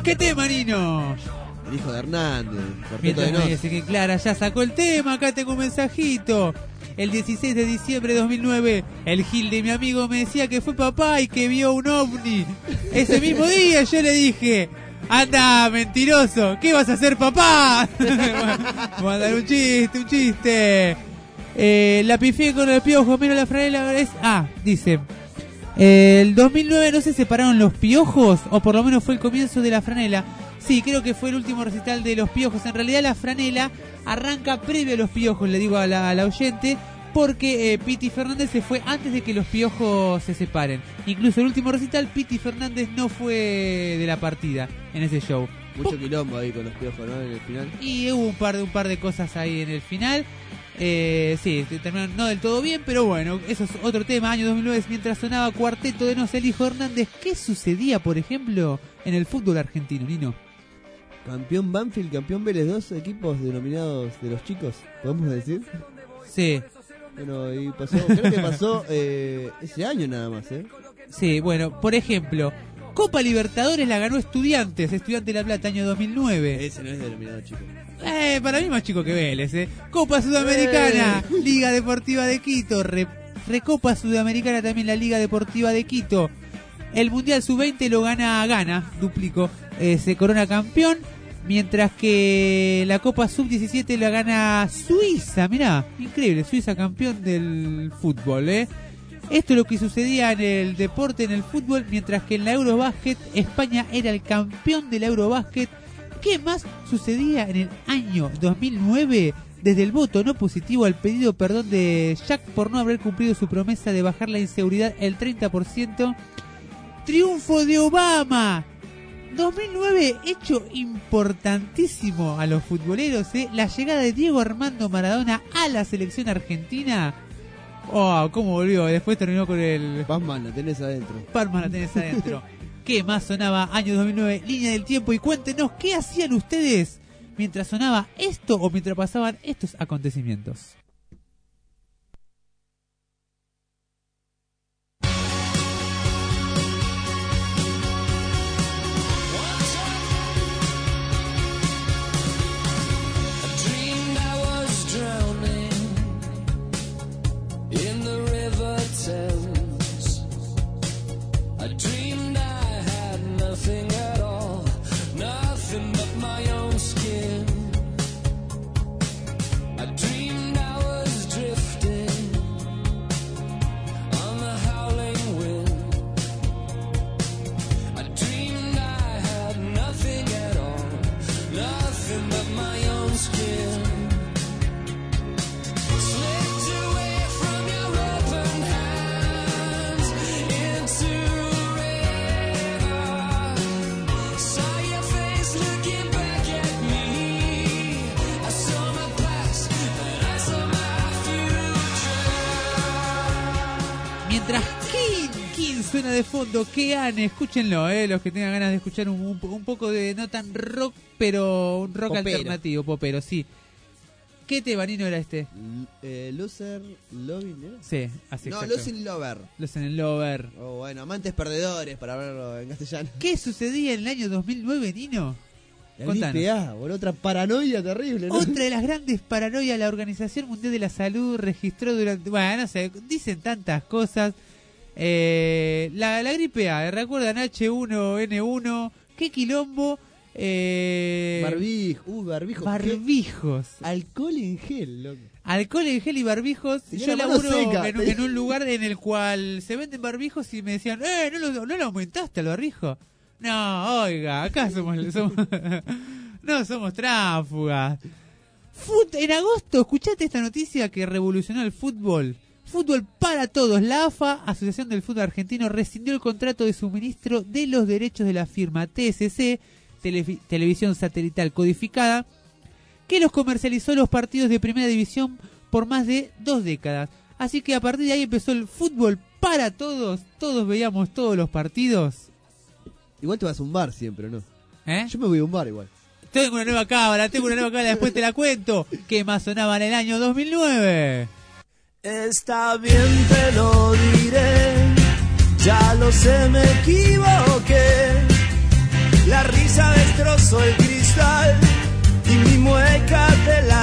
¿Qué tema, Nino? El hijo de Hernández. Cuarteto de Mientras me Nos. dice que Clara ya sacó el tema, acá tengo un mensajito. El 16 de diciembre de 2009, el Gil de mi amigo me decía que fue papá y que vio un ovni. Ese mismo día yo le dije, anda, mentiroso, ¿qué vas a hacer, papá? Vamos a dar un chiste. La pifié con el piojo, mira la franela. Dice, el 2009 no se separaron los piojos, o por lo menos fue el comienzo de la franela. Sí, creo que fue el último recital de los piojos. En realidad la franela arranca previo a los piojos, le digo a la oyente, porque Piti Fernández se fue antes de que los piojos se separen. Incluso el último recital, Piti Fernández no fue de la partida en ese show. Mucho quilombo ahí con los piojos, ¿no? En el final. Y hubo un par de cosas ahí en el final. Sí, terminaron no del todo bien, pero bueno, eso es otro tema. Año 2009, mientras sonaba Cuarteto de Nos, el hijo Hernández. ¿Qué sucedía, por ejemplo, en el fútbol argentino, Nino? Campeón Banfield, campeón Vélez, 2 equipos denominados de los chicos, ¿podemos decir? Sí. Bueno, y creo que pasó ese año nada más, ¿eh? Sí, bueno, por ejemplo, Copa Libertadores la ganó Estudiantes de La Plata, año 2009. Ese no es denominado chico. Para mí más chico que Vélez, Copa Sudamericana, Liga Deportiva de Quito, Recopa Sudamericana también la Liga Deportiva de Quito. El Mundial Sub-20 lo gana, duplico, se corona campeón, mientras que la Copa Sub-17 la gana Suiza, mirá, increíble, Suiza campeón del fútbol, Esto es lo que sucedía en el deporte, en el fútbol, mientras que en la Eurobásquet España era el campeón de la Eurobásquet. ¿Qué más sucedía en el año 2009? Desde el voto no positivo al pedido perdón de Jack por no haber cumplido su promesa de bajar la inseguridad el 30%. Triunfo de Obama. 2009, hecho importantísimo a los futboleros, la llegada de Diego Armando Maradona a la selección argentina. Oh, cómo volvió, después terminó con el... Batman, la tenés adentro. ¿Qué más sonaba año 2009? Línea del tiempo, y cuéntenos qué hacían ustedes mientras sonaba esto o mientras pasaban estos acontecimientos. Suena de fondo, ¿qué han? Escúchenlo, los que tengan ganas de escuchar un poco de no tan rock, pero un rock popero. Alternativo, popero, sí. ¿Qué tebanino era este? Loser Loving, ¿no? Sí, así. No, Losing Lover. Losing Lover. Oh, bueno, amantes perdedores, para hablarlo en castellano. ¿Qué sucedía en el año 2009, Nino? La LPA, otra paranoia terrible, ¿no? Otra de las grandes paranoias, la Organización Mundial de la Salud registró durante... Bueno, no sé, dicen tantas cosas... la gripe A, ¿recuerdan? H1N1, qué quilombo. Barbijos. Alcohol en gel, loco. Alcohol en gel y barbijos. Yo laburo en un lugar en el cual se venden barbijos y me decían, ¿no lo aumentaste al barbijo? No, oiga, acá somos no somos tránsfugas. En agosto, escuchate esta noticia que revolucionó el fútbol. Fútbol para todos. La AFA, Asociación del Fútbol Argentino, rescindió el contrato de suministro de los derechos de la firma TSC, Televisión Satelital Codificada, que los comercializó los partidos de Primera División por más de 2 décadas. Así que a partir de ahí empezó el fútbol para todos. Todos veíamos todos los partidos. Igual te vas a un bar siempre, ¿no? Yo me voy a un bar igual. Tengo una nueva cámara, después te la cuento. ¿Qué más sonaba en el año 2009? Está bien, te lo diré, ya lo sé, me equivoqué. La risa de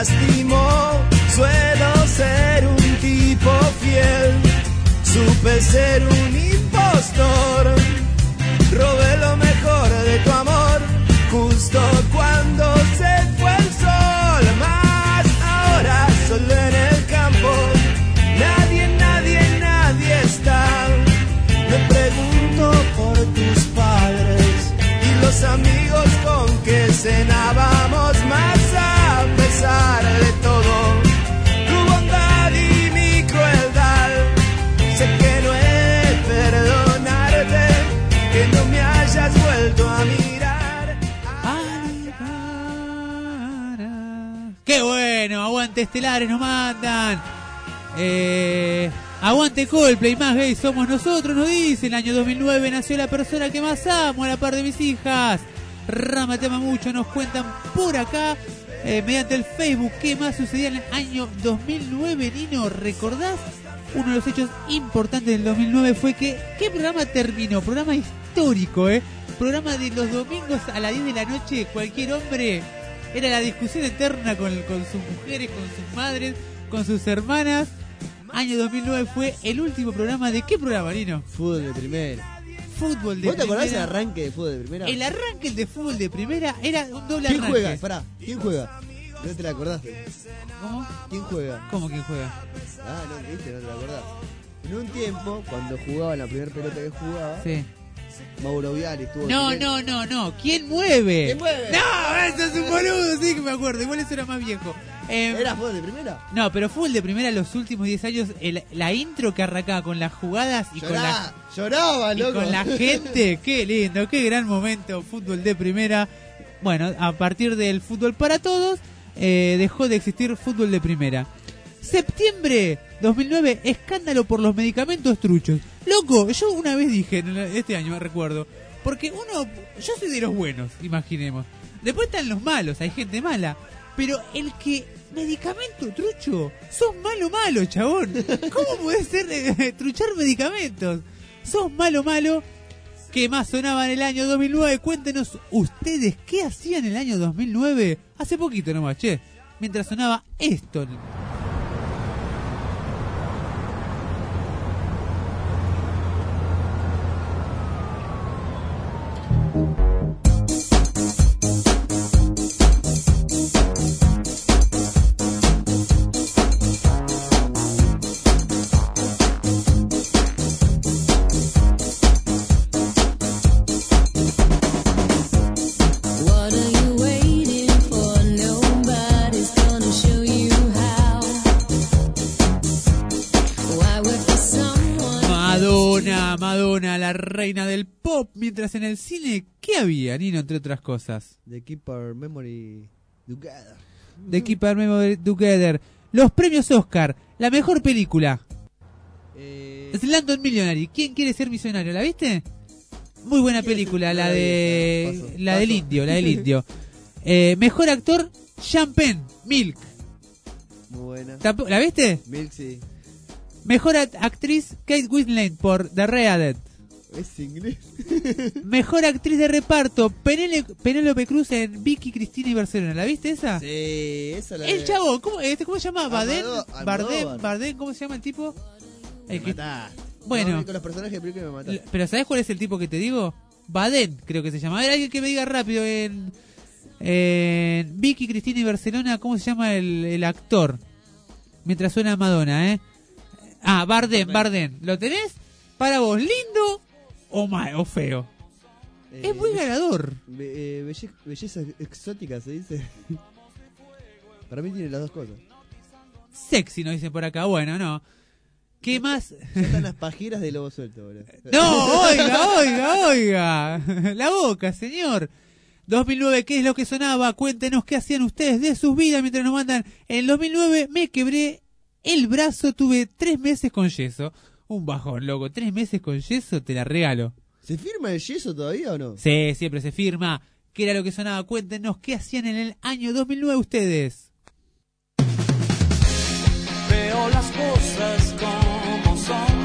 lastimó. Suelo ser un tipo fiel, supe ser un impostor. Robé lo mejor de tu amor, justo cuando se fue el sol. Mas ahora solo en el campo, nadie está. Me pregunto por tus padres y los amigos con que cenábamos, más a pesar de todo, tu bondad y mi crueldad. Sé que no he de perdonarte, que no me hayas vuelto a mirar. ¡Qué bueno! Aguante Estelares, nos mandan. Aguante Coldplay, más gay somos nosotros, nos dice. En el año 2009 nació la persona que más amo a la par de mis hijas. Rama te ama mucho, nos cuentan por acá, mediante el Facebook, qué más sucedía en el año 2009, Nino. ¿Recordás? Uno de los hechos importantes del 2009 fue que, ¿qué programa terminó? Programa histórico, programa de los domingos a las 10 de la noche, cualquier hombre, era la discusión eterna con sus mujeres, con sus madres, con sus hermanas. Año 2009 fue el último programa. ¿De qué programa, Nino? Fútbol de primera. Fútbol de ¿Vos te acordás primera. del arranque de fútbol de primera? El arranque de fútbol de primera era un doble ¿Quién arranque. juega? Pará, ¿quién juega? No te la acordaste. ¿Cómo? ¿Quién juega? ¿Cómo quién juega? Ah, no, viste, no te la acordás. En un tiempo, cuando jugaba la primera pelota que jugaba, Sí. Mauro Viale estuvo... No. ¿Quién mueve? ¿Quién mueve? No, eso es un boludo, sí que me acuerdo. Igual eso era más viejo. ¿Era fútbol de primera? No, pero fútbol de primera los últimos 10 años. La intro que arrancaba con las jugadas y Lloraba, y loco. con la gente. Qué lindo, qué gran momento. Fútbol de primera. Bueno, a partir del fútbol para todos, dejó de existir fútbol de primera. Septiembre 2009, escándalo por los medicamentos truchos. Loco, yo una vez dije, este año me recuerdo, porque yo soy de los buenos, imaginemos. Después están los malos, hay gente mala. Pero el que medicamento trucho, sos malo, chabón. ¿Cómo podés ser truchar medicamentos? Sos malo. ¿Qué más sonaba en el año 2009? Cuéntenos ustedes qué hacían en el año 2009. Hace poquito nomás, che. Mientras sonaba esto. Madonna, la reina del pop, mientras en el cine, ¿qué había, Nino, entre otras cosas? The Keep Our Memory Together. The Keep Our Memory Together. Los premios Oscar, la mejor película. Slumdog Millionaire. ¿Quién quiere ser millonario? ¿La viste? Muy buena película, la del indio. Mejor actor, Sean Penn, Milk. Muy buena. ¿La viste? Milk, sí. Mejor actriz, Kate Winslet por The Reader. Es inglés. Mejor actriz de reparto, Penélope Cruz en Vicky, Cristina y Barcelona. ¿La viste esa? Sí, esa la El chavo, ¿cómo se llama? Almodóvar. Bardem, ¿cómo se llama el tipo? Bueno. No, con los personajes de película me mataste. Pero ¿sabés cuál es el tipo que te digo? Badén, creo que se llama. A ver, alguien que me diga rápido en Vicky, Cristina y Barcelona, ¿cómo se llama el actor? Mientras suena Madonna, Bardem. ¿Lo tenés? Para vos, ¿lindo o feo? Es muy ganador. Belleza exótica, se dice. Para mí tiene las dos cosas. Sexy, nos dicen por acá. Bueno, no. ¿Qué más? Ya están las pajeras de Lobo Suelto, boludo. No, oiga. La boca, señor. 2009, ¿qué es lo que sonaba? Cuéntenos qué hacían ustedes de sus vidas mientras nos mandan. En el 2009 me quebré el brazo, tuve 3 meses con yeso. Un bajón, loco. 3 meses con yeso, te la regalo. ¿Se firma el yeso todavía o no? Sí, siempre se firma. ¿Qué era lo que sonaba? Cuéntenos qué hacían en el año 2009 ustedes. Veo las cosas como son.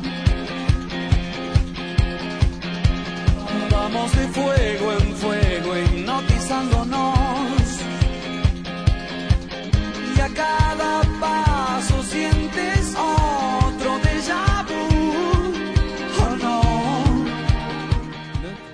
Vamos de fuego en fuego hipnotizándonos.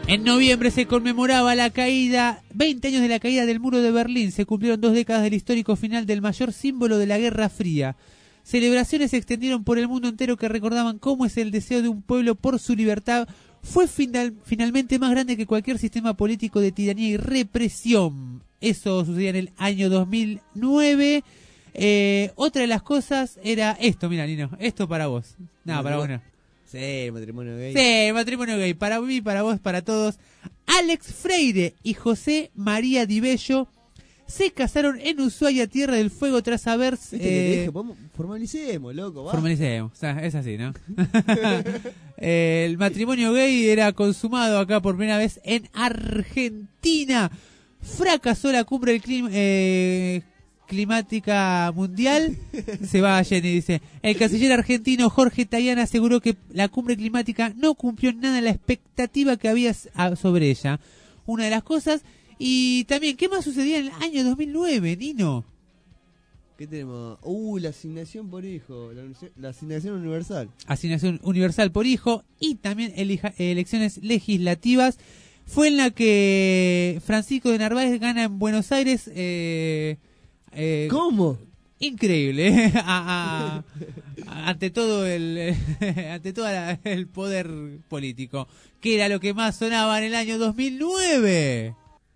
En noviembre se conmemoraba 20 años de la caída del muro de Berlín. Se cumplieron 2 décadas del histórico final del mayor símbolo de la Guerra Fría. Celebraciones se extendieron por el mundo entero que recordaban cómo es el deseo de un pueblo por su libertad. Fue finalmente más grande que cualquier sistema político de tiranía y represión. Eso sucedía en el año 2009. Otra de las cosas era esto, mira, Nino, esto para vos. No, para vos no. Sí, el matrimonio gay. Sí, el matrimonio gay. Para mí, para vos, para todos. Alex Freire y José María Di Bello se casaron en Ushuaia, Tierra del Fuego, tras haber... Formalicemos, loco, va. Formalicemos, o sea, es así, ¿no? El matrimonio gay era consumado acá por primera vez en Argentina. Fracasó la cumbre del climática mundial. Se va Jenny, dice. El canciller argentino Jorge Tayana aseguró que la cumbre climática no cumplió nada la expectativa que había sobre ella. Una de las cosas. Y también, ¿qué más sucedía en el año 2009, Nino? ¿Qué tenemos? La asignación por hijo, la asignación universal. Asignación universal por hijo y también elecciones legislativas. Fue en la que Francisco de Narváez gana en Buenos Aires. ¿Cómo? Increíble, ante todo el poder político, que era lo que más sonaba en el año 2009.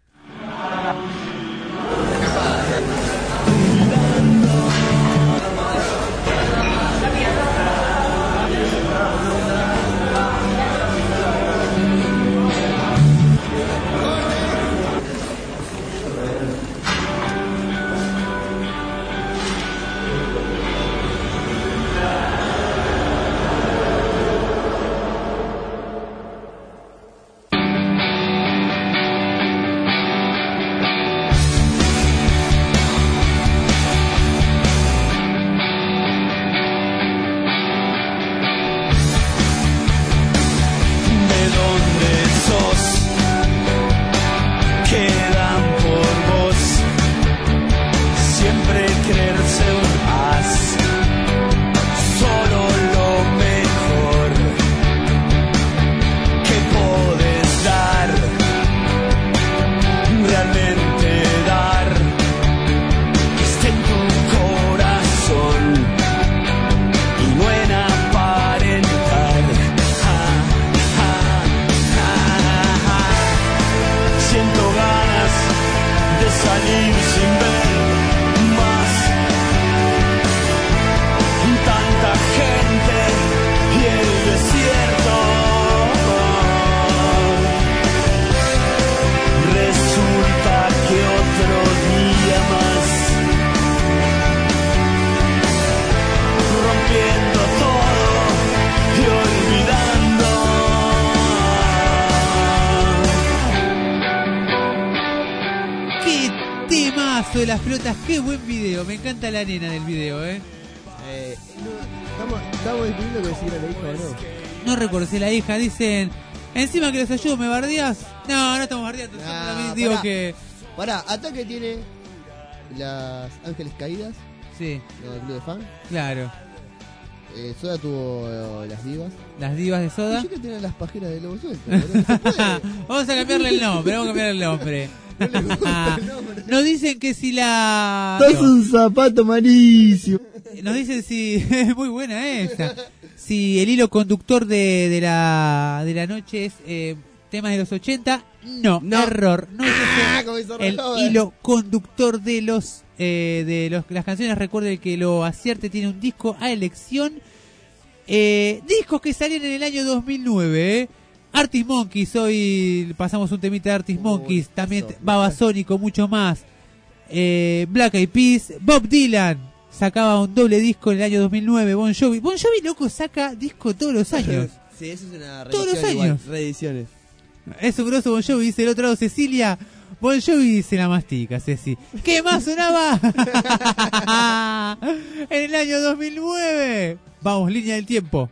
De las pelotas, qué buen video, me encanta la nena del video, Estamos discutiendo que si era la hija o no. No recuerdo si la hija, dicen, encima que les ayudo, ¿me bardeás? No, no estamos bardeando, digo que... Pará, Ataque tiene las Ángeles Caídas. Sí. El club de fan. Claro. Soda tuvo las divas. Las divas de Soda. Y yo que tenía las pajeras de Lobo Suelto. Vamos a cambiarle el nombre, Nos dicen que si la... ¡Sos un zapato malísimo! Nos dicen si... Es muy buena esa. Si el hilo conductor de la noche es temas de los 80. No. Error. No es el hilo conductor de las canciones. Recuerden que lo acierte tiene un disco a elección. Discos que salieron en el año 2009, Arctic Monkeys, hoy pasamos un temita de Arctic Monkeys, también Babasónico, mucho más. Black Eyed Peas, Bob Dylan sacaba un doble disco en el año 2009. Bon Jovi, loco, saca disco todos los años. Sí, eso es una todos los años. Reediciones. Es un grosso Bon Jovi, dice el otro lado Cecilia. Bon Jovi se la mastica, Ceci. ¿Qué más sonaba? En el año 2009. Vamos, línea del tiempo.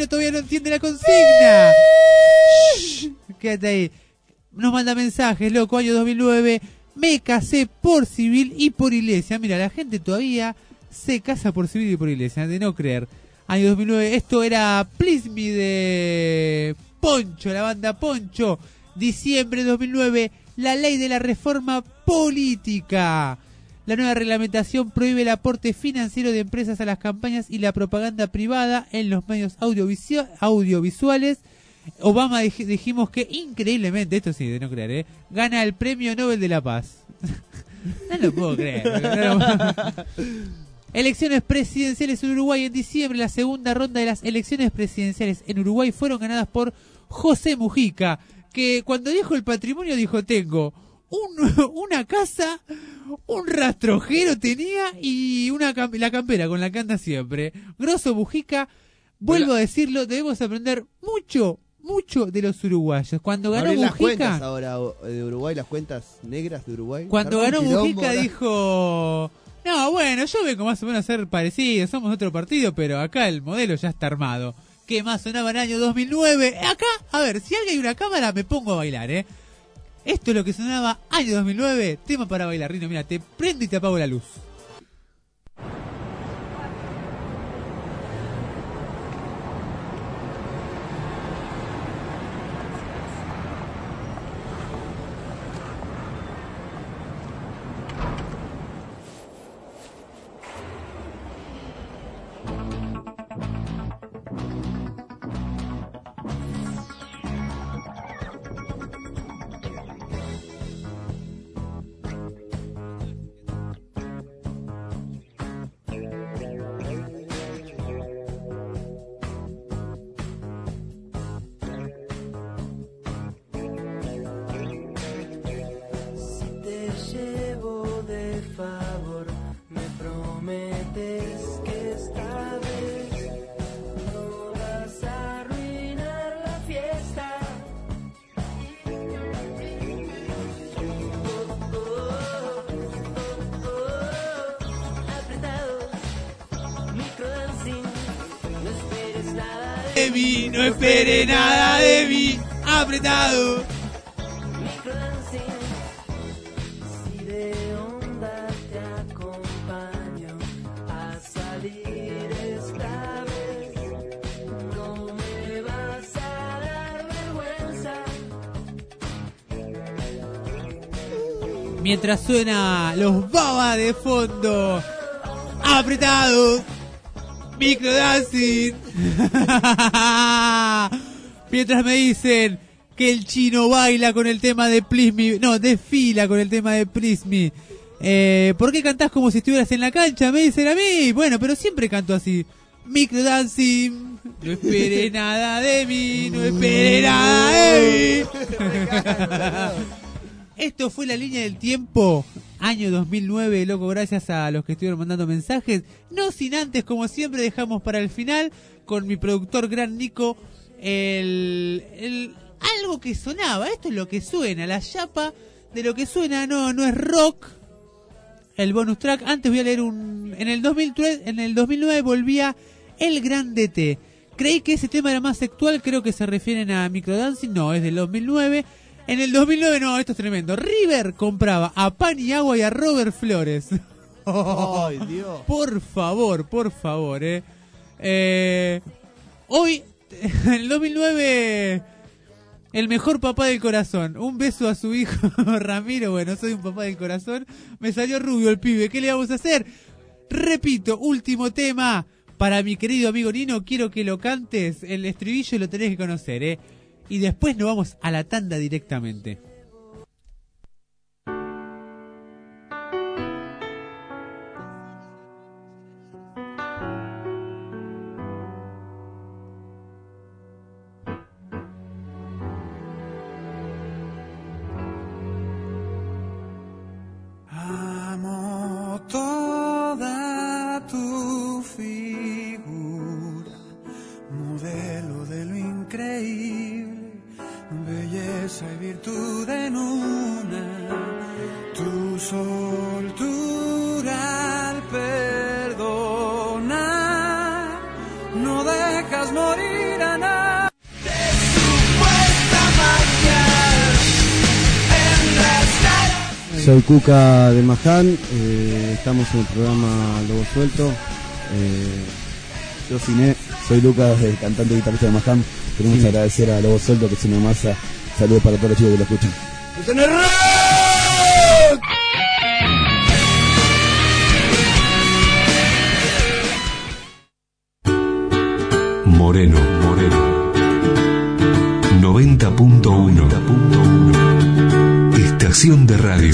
Romero todavía no entiende la consigna. Shh, quédate ahí. Nos manda mensajes, loco, año 2009. Me casé por civil y por iglesia. Mira, la gente todavía se casa por civil y por iglesia, de no creer. Año 2009, esto era Please Me de Poncho, la banda Poncho. Diciembre 2009, la ley de la reforma política. La nueva reglamentación prohíbe el aporte financiero de empresas a las campañas y la propaganda privada en los medios audiovisuales. Obama dijimos que increíblemente, esto sí, de no creer, gana el Premio Nobel de la Paz. No lo puedo creer. Elecciones presidenciales en Uruguay en diciembre. La segunda ronda de las elecciones presidenciales en Uruguay fueron ganadas por José Mujica, que cuando dijo el patrimonio dijo: tengo una casa, un rastrojero tenía y la campera con la que anda siempre. Grosso Mujica, vuelvo a decirlo, debemos aprender mucho de los uruguayos. Cuando ganó Mujica, las cuentas ahora de Uruguay, las cuentas negras de Uruguay. Cuando ganó Mujica dijo: no, bueno, yo vengo más o menos a ser parecido, somos otro partido, pero acá el modelo ya está armado. ¿Qué más sonaba en el año 2009? Acá, a ver, si alguien hay una cámara, me pongo a bailar, Esto es lo que sonaba año 2009, tema para bailar, Rino, mira, te prendo y te apago la luz. No espere nada de mí, apretado. Si de onda te acompaño a salir esta vez, no me vas a dar vergüenza. Mientras suena los Baba de fondo, apretado. Microdancing. Mientras me dicen que el chino baila con el tema de Please Me, no, desfila con el tema de Please Me. ¿Por qué cantás como si estuvieras en la cancha? Me dicen a mí. Bueno, pero siempre canto así. Microdancing. No espere nada de mí, no espere nada de mí. Esto fue La Línea del Tiempo, año 2009, loco, gracias a los que estuvieron mandando mensajes. No sin antes, como siempre, dejamos para el final, con mi productor gran Nico, algo que sonaba. Esto es lo que suena, la chapa de lo que suena, no es rock. El bonus track, antes voy a leer en el 2009 volvía El Gran DT. Creí que ese tema era más actual, creo que se refieren a Microdancing, no, es del 2009. En el 2009, no, esto es tremendo. River compraba a Pan y Agua y a Robert Flores. ¡Ay, Dios! Por favor. Hoy, en el 2009, el mejor papá del corazón. Un beso a su hijo Ramiro. Bueno, soy un papá del corazón. Me salió rubio el pibe. ¿Qué le vamos a hacer? Repito, último tema. Para mi querido amigo Nino, quiero que lo cantes. El estribillo lo tenés que conocer, Y después nos vamos a la tanda directamente. Amo toda tu figura, modelo de lo increíble, belleza y virtud en una, tu soltura al perdonar, no dejas morir Soy Cuca de Maján, estamos en el programa Lobo Suelto. Yo Ciné, soy Lucas, cantante y guitarrista de Maján. Queremos agradecer a Lobo Suelto, que es una masa. Saludos para todos los chicos que lo escuchan. Moreno 90.1 Estación de radio.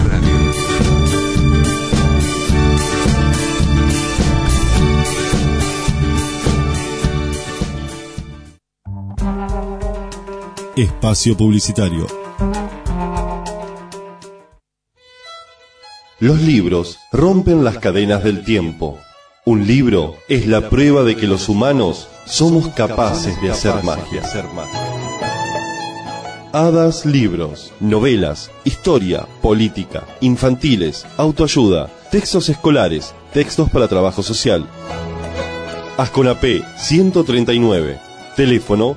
Espacio publicitario. Los libros rompen las cadenas del tiempo. Un libro es la prueba de que los humanos somos capaces de hacer magia. Hadas Libros, novelas, historia, política, infantiles, autoayuda, textos escolares, textos para trabajo social. Asconapé 139, teléfono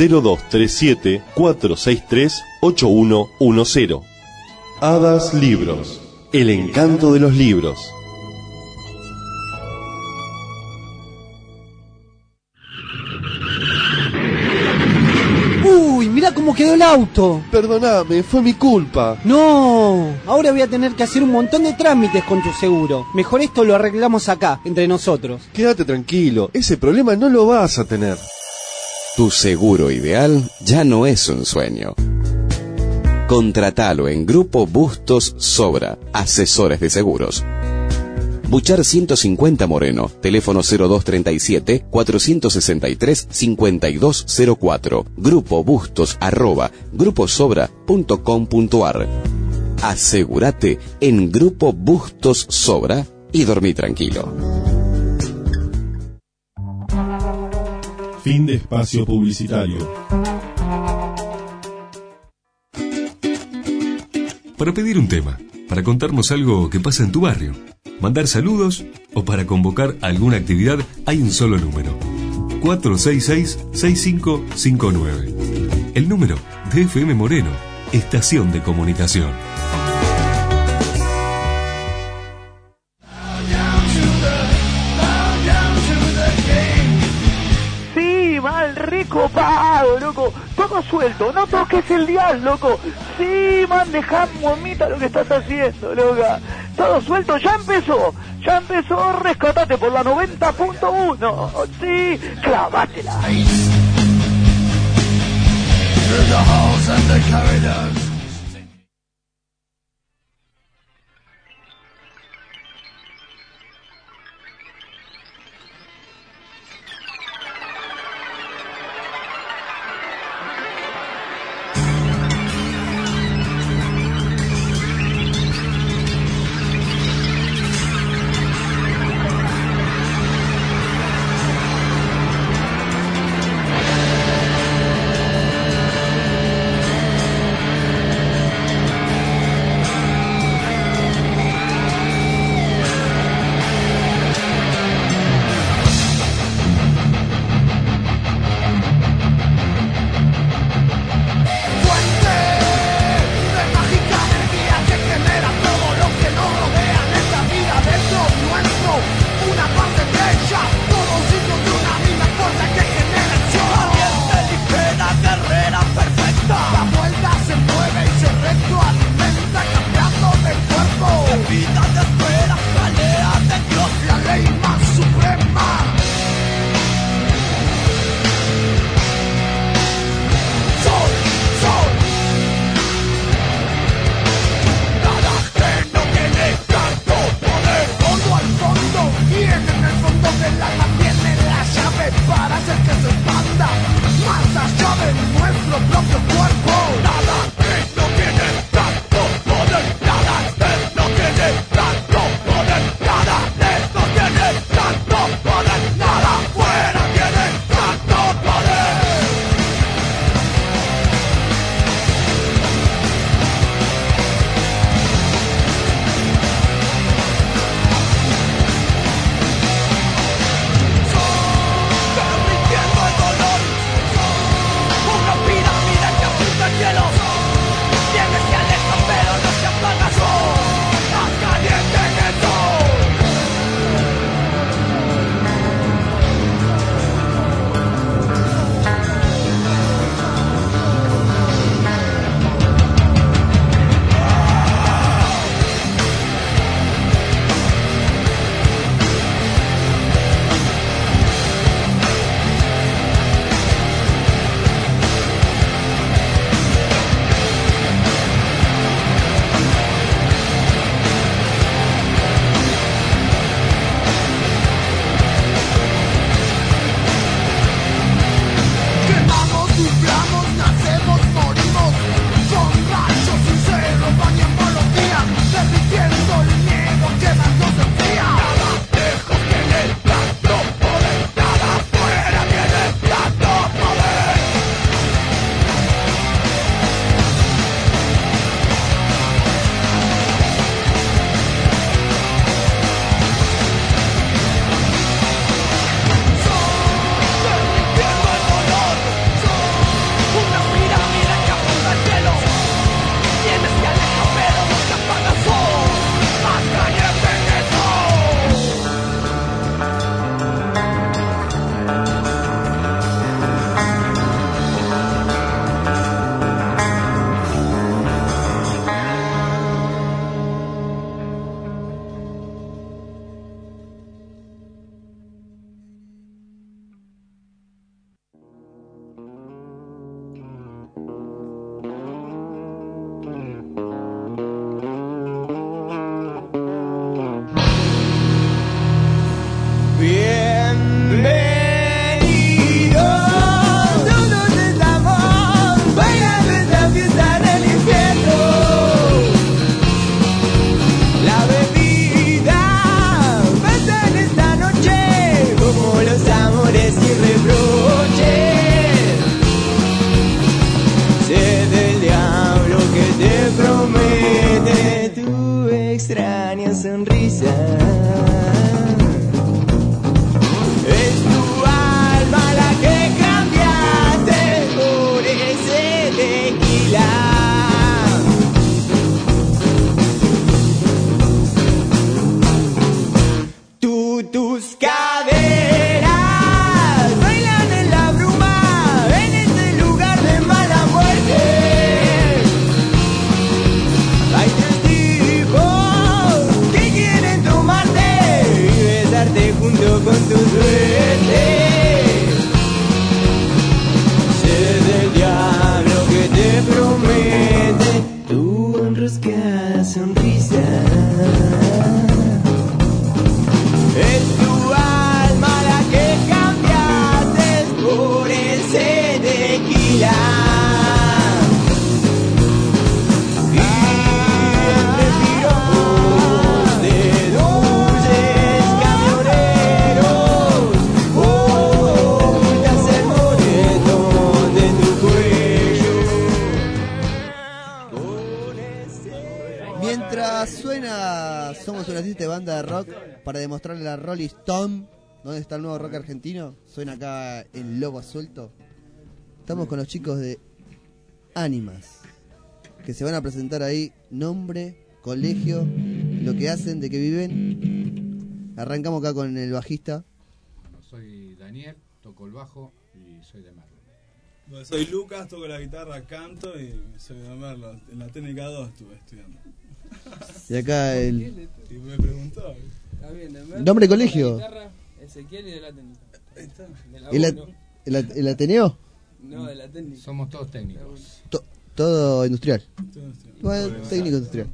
0237-463-8110. Hadas Libros, el encanto de los libros. Uy, mirá cómo quedó el auto. Perdóname, fue mi culpa. No, ahora voy a tener que hacer un montón de trámites con tu seguro. Mejor esto lo arreglamos acá, entre nosotros. Quédate tranquilo, ese problema no lo vas a tener. Tu seguro ideal ya no es un sueño. Contratalo en Grupo Bustos Sobra, asesores de seguros. Buchar 150 Moreno, teléfono 0237-463-5204, grupobustos@gruposobra.com.ar. Asegúrate en Grupo Bustos Sobra y dormí tranquilo. Fin de espacio publicitario. Para pedir un tema, para contarnos algo que pasa en tu barrio, mandar saludos o para convocar alguna actividad, hay un solo número: 466-6559. El número de FM Moreno, Estación de Comunicación. Sí, mal recopado, loco. Todo suelto, no toques el dial, loco. Sí, man, dejá momita lo que estás haciendo, loca. Todo suelto, ya empezó, rescatate por la 90.1. Sí, clavátela. risa. Es tu alma la que cambiaste por ese tequila. Tus caderas bailan en la bruma, en este lugar de mala muerte. Hay tres tipos que quieren tomarte y besarte junto con tu suerte. Sé del diablo que te promete tu enroscada sonrisa. Es tu alma la que cambiaste por ese tequila. Y entre piropos de dulces camioneros, ocultas el moretón de tu cuello. Mientras suena Somos una triste banda de rock para demostrarle a Rolling Stone dónde está el nuevo rock argentino, suena acá en Lobo Suelto. Estamos con los chicos de Ánimas, que se van a presentar ahí, nombre, colegio, lo que hacen, de qué viven. Arrancamos acá con el bajista. Soy Daniel, toco el bajo y soy de Merlo. Bueno, soy Lucas, toco la guitarra, canto y soy de Merlo. En la técnica 2 estuve estudiando. Y acá el... Y me preguntó. Está bien, de Merlo, ¿Nombre, colegio? Guitarra, Ezequiel y de la técnica. Ahí está. ¿El Ateneo? No, de la técnica. Somos todos técnicos. Todo industrial. Todo industrial. Bueno, técnico industrial.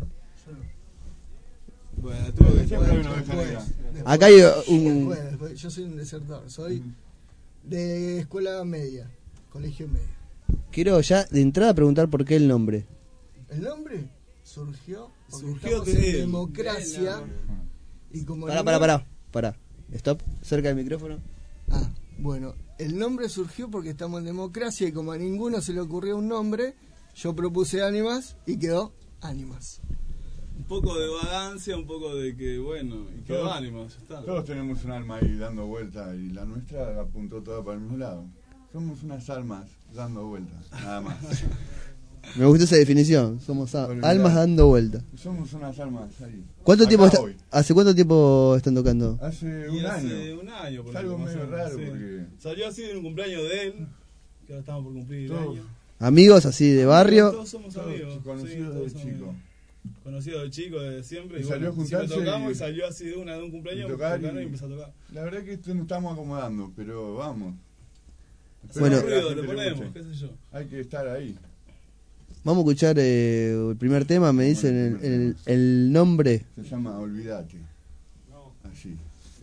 Bueno, tuve que siempre hay una oveja negra. Acá hay un... Después, yo soy un desertor, soy de escuela media, colegio medio. Quiero ya de entrada preguntar por qué el nombre. ¿El nombre? Surgió Surgió estamos en democracia y como Pará. Stop, cerca del micrófono. Bueno, el nombre surgió porque estamos en democracia y como a ninguno se le ocurrió un nombre, yo propuse Ánimas y quedó Ánimas. Un poco de vagancia, un poco de que, bueno, y quedó Todos- Ánimas, ya está. Todos tenemos un alma ahí dando vuelta y la nuestra apuntó toda para el mismo lado. Somos unas almas dando vueltas, nada más. Me gustó esa definición. Somos almas dando vuelta. Somos unas almas ahí. ¿Cuánto Acá tiempo hoy. ¿Hace cuánto tiempo están tocando? Hace un año. Un año, por Es algo lo que medio pasó, raro sí. porque Salió así en un cumpleaños de él, que ahora estamos por cumplir el Todos. año. Amigos así de barrio. Todos somos Todos amigos. conocidos todos de somos chico. amigos. Conocidos de chico desde siempre. Y Y salió a bueno, siempre juntarse tocamos y- y salió así de un cumpleaños, y tocar tocaron y y- empezó a tocar. La verdad que esto nos estamos acomodando, pero vamos. Bueno. Espero que la Ruido, gente le le ponemos, guste. qué sé yo. Hay que estar ahí. Vamos a escuchar el primer tema. Me dicen el nombre. Se llama Olvídate. Así.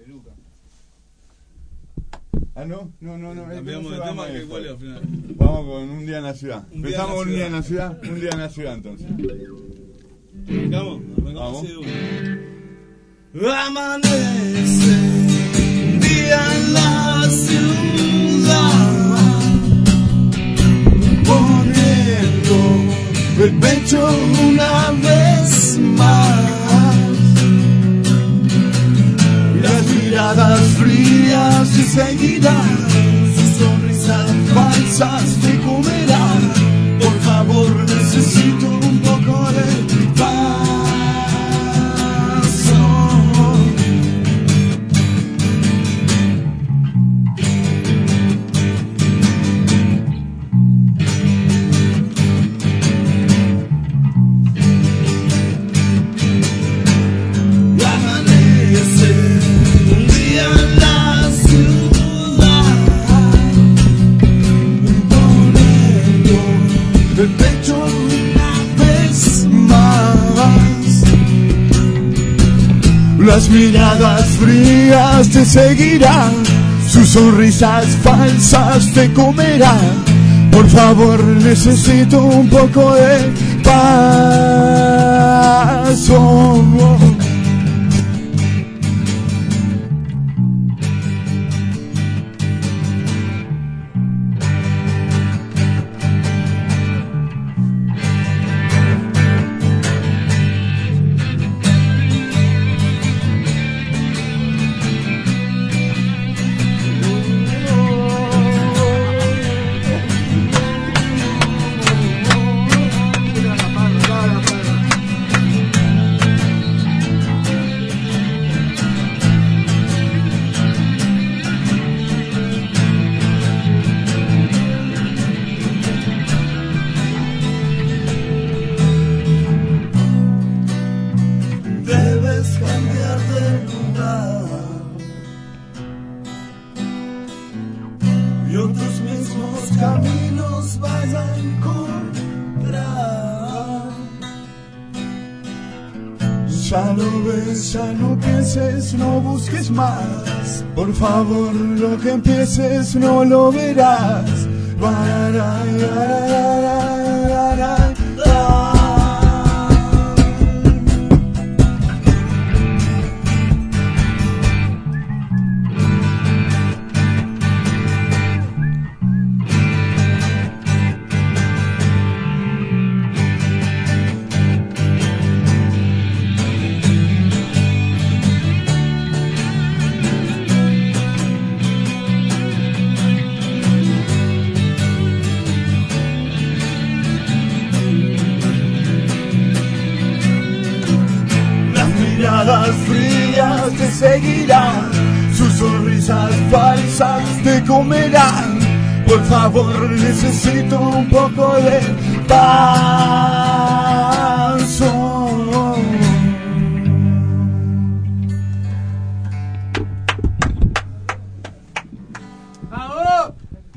Ah, no. Cambiamos de tema, que cuál es al final. Vamos con Un día en la ciudad. Un día Empezamos en la con Un día en la ciudad. ciudad. Un día en la ciudad, entonces. ¿Arrancamos? Vamos. Así de una. Amanece un día en la ciudad, poniendo el pecho una vez más. Las miradas frías te seguirán, sus sonrisas falsas te comerán. Por favor, necesito un poco de paz. Amanece un día en la ciudad, poniendo el pecho una vez más. Las miradas frías te seguirán, sus sonrisas falsas te comerán. Por favor, necesito un poco de paz. Oh, oh. Ya lo ves, ya no pienses, no busques más. Por favor, lo que empieces no lo verás. Miradas frías te seguirán, sus sonrisas falsas te comerán. Por favor, necesito un poco de paso. ¡Vamos!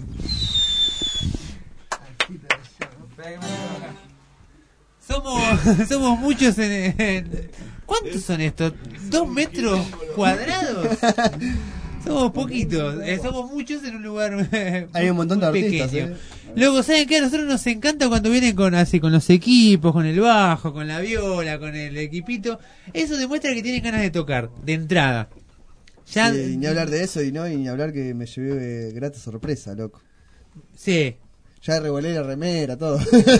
Somos muchos en ¿cuántos son estos? ¿2 metros cuadrados? Somos poquitos, somos muchos en un lugar hay un montón de artistas, pequeño. Luego, ¿saben qué? A nosotros nos encanta cuando vienen con los equipos, con el bajo, con la viola, con el equipito. Eso demuestra que tienen ganas de tocar, de entrada. Ya... Sí, ni hablar de eso y ni hablar que me llevé grata sorpresa, loco. Sí. Ya revolé la remera, todo.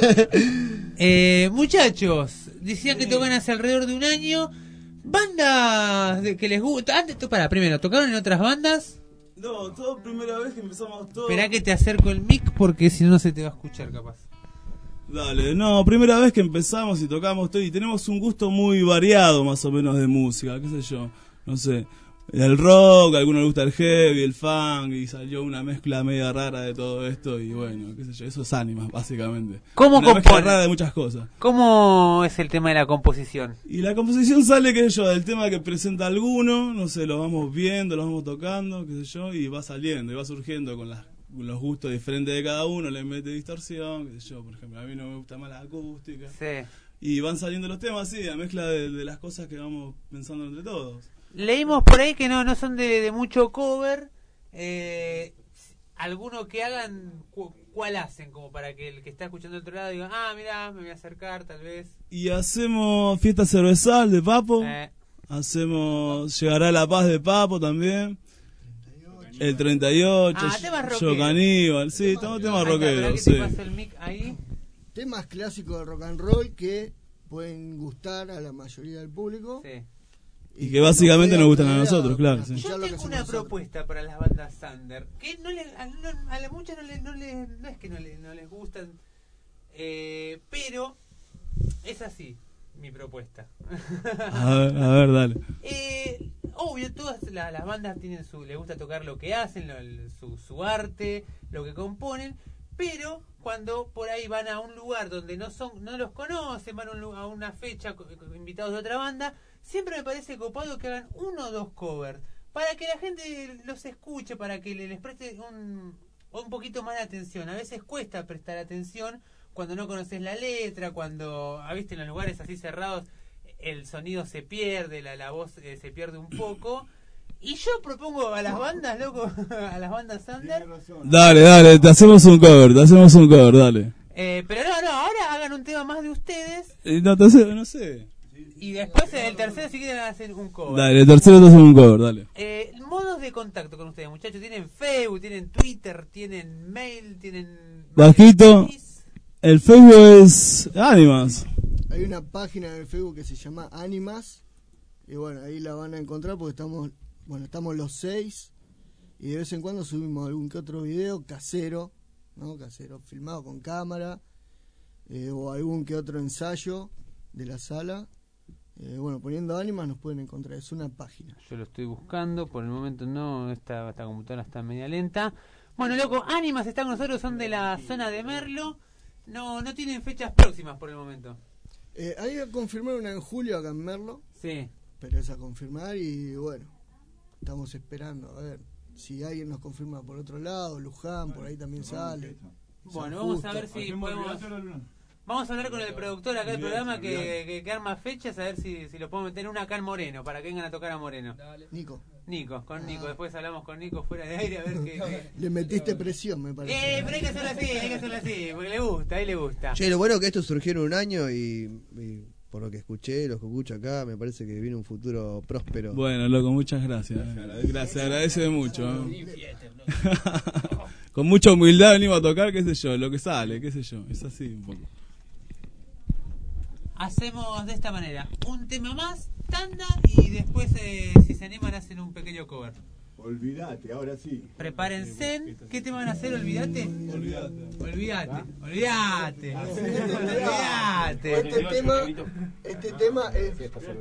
Muchachos, decían que tocan hace alrededor de un año. Bandas que les gusta. Primero, ¿tocaron en otras bandas? No, todo primera vez que empezamos todo. Esperá que te acerco el mic porque si no se te va a escuchar capaz. Dale, no, primera vez que empezamos y tocamos todo y tenemos un gusto muy variado más o menos de música, qué sé yo, no sé. El rock, a algunos les gusta el heavy, el funk, y salió una mezcla media rara de todo esto, y bueno, qué sé yo, eso es Ánimas, básicamente. ¿Cómo una mezcla rara de muchas cosas. ¿Cómo es el tema de la composición? Y la composición sale, qué sé yo, del tema que presenta alguno, no sé, lo vamos viendo, lo vamos tocando, qué sé yo, y va saliendo, y va surgiendo con los gustos diferentes de cada uno, le mete distorsión, qué sé yo, por ejemplo, a mí no me gusta más la acústica. Sí. Y van saliendo los temas así, la mezcla de las cosas que vamos pensando entre todos. Leímos por ahí que no son de mucho cover. Alguno que hagan, ¿cuál hacen? Como para que el que está escuchando del otro lado diga, mirá, me voy a acercar tal vez. Y hacemos Fiesta Cervezal de Papo. Hacemos Llegará la Paz de Papo también. El 38. Yo Caníbal. Sí, estamos temas rockeros. Sí. Temas clásicos de rock and roll que pueden gustar a la mayoría del público. Sí. Y que básicamente nos gustan a nosotros, claro. Sí. Yo tengo una propuesta para las bandas Thunder, que a las muchas no es que no les gustan, pero es así mi propuesta. A ver, dale. Obvio, todas las bandas tienen les gusta tocar lo que hacen, su arte, lo que componen, pero cuando por ahí van a un lugar donde no los conocen, van a una fecha invitados de otra banda, siempre me parece copado que hagan 1 o 2 covers para que la gente los escuche, para que les preste un poquito más de atención. A veces cuesta prestar atención cuando no conoces la letra, cuando, viste, en los lugares así cerrados el sonido se pierde, la voz se pierde un poco. Y yo propongo a las bandas, loco, a las bandas Thunder. Dale, te hacemos un cover, dale. Pero no, ahora hagan un tema más de ustedes. No sé. Y después el tercero si quieren hacer un cover. Dale, el tercero te hacemos un cover, dale. Modos de contacto con ustedes, muchachos. Tienen Facebook, tienen Twitter, tienen mail, tienen... Bajito. El Facebook es Ánimas. Hay una página en el Facebook que se llama Ánimas. Y bueno, ahí la van a encontrar porque estamos los 6. Y de vez en cuando subimos algún que otro video casero, ¿no? Casero, filmado con cámara. O algún que otro ensayo de la sala. Poniendo Ánimas nos pueden encontrar, es una página. Yo lo estoy buscando, por el momento no, esta computadora está media lenta. Bueno, loco, Ánimas está con nosotros, son de la zona de Merlo. No tienen fechas próximas por el momento. Ahí a confirmar una en julio acá en Merlo. Sí. Pero es a confirmar y bueno, estamos esperando a ver si alguien nos confirma por otro lado. Luján, por ahí también sale. Bueno, vamos a ver si podemos... Vamos a hablar con el productor acá del programa que arma fechas, a ver si lo podemos meter una acá en Moreno, para que vengan a tocar a Moreno. Nico. Con Nico. Después hablamos con Nico fuera de aire a ver qué... Le metiste presión, me parece. Pero hay que hacerlo así, porque le gusta, a él le gusta. Che, lo bueno es que esto surgió en un año y por lo que escuché, los que escucho acá, me parece que viene un futuro próspero. Bueno, loco, muchas gracias. Gracias, agradece mucho. Con mucha humildad venimos a tocar, qué sé yo, lo que sale, qué sé yo. Es así un poco. Hacemos de esta manera, un tema más, tanda, y después si se animan hacen un pequeño cover. Olvídate, ahora sí. Prepárense. ¿Qué tema van a hacer? ¿Olvídate? Olvídate. Este tema es...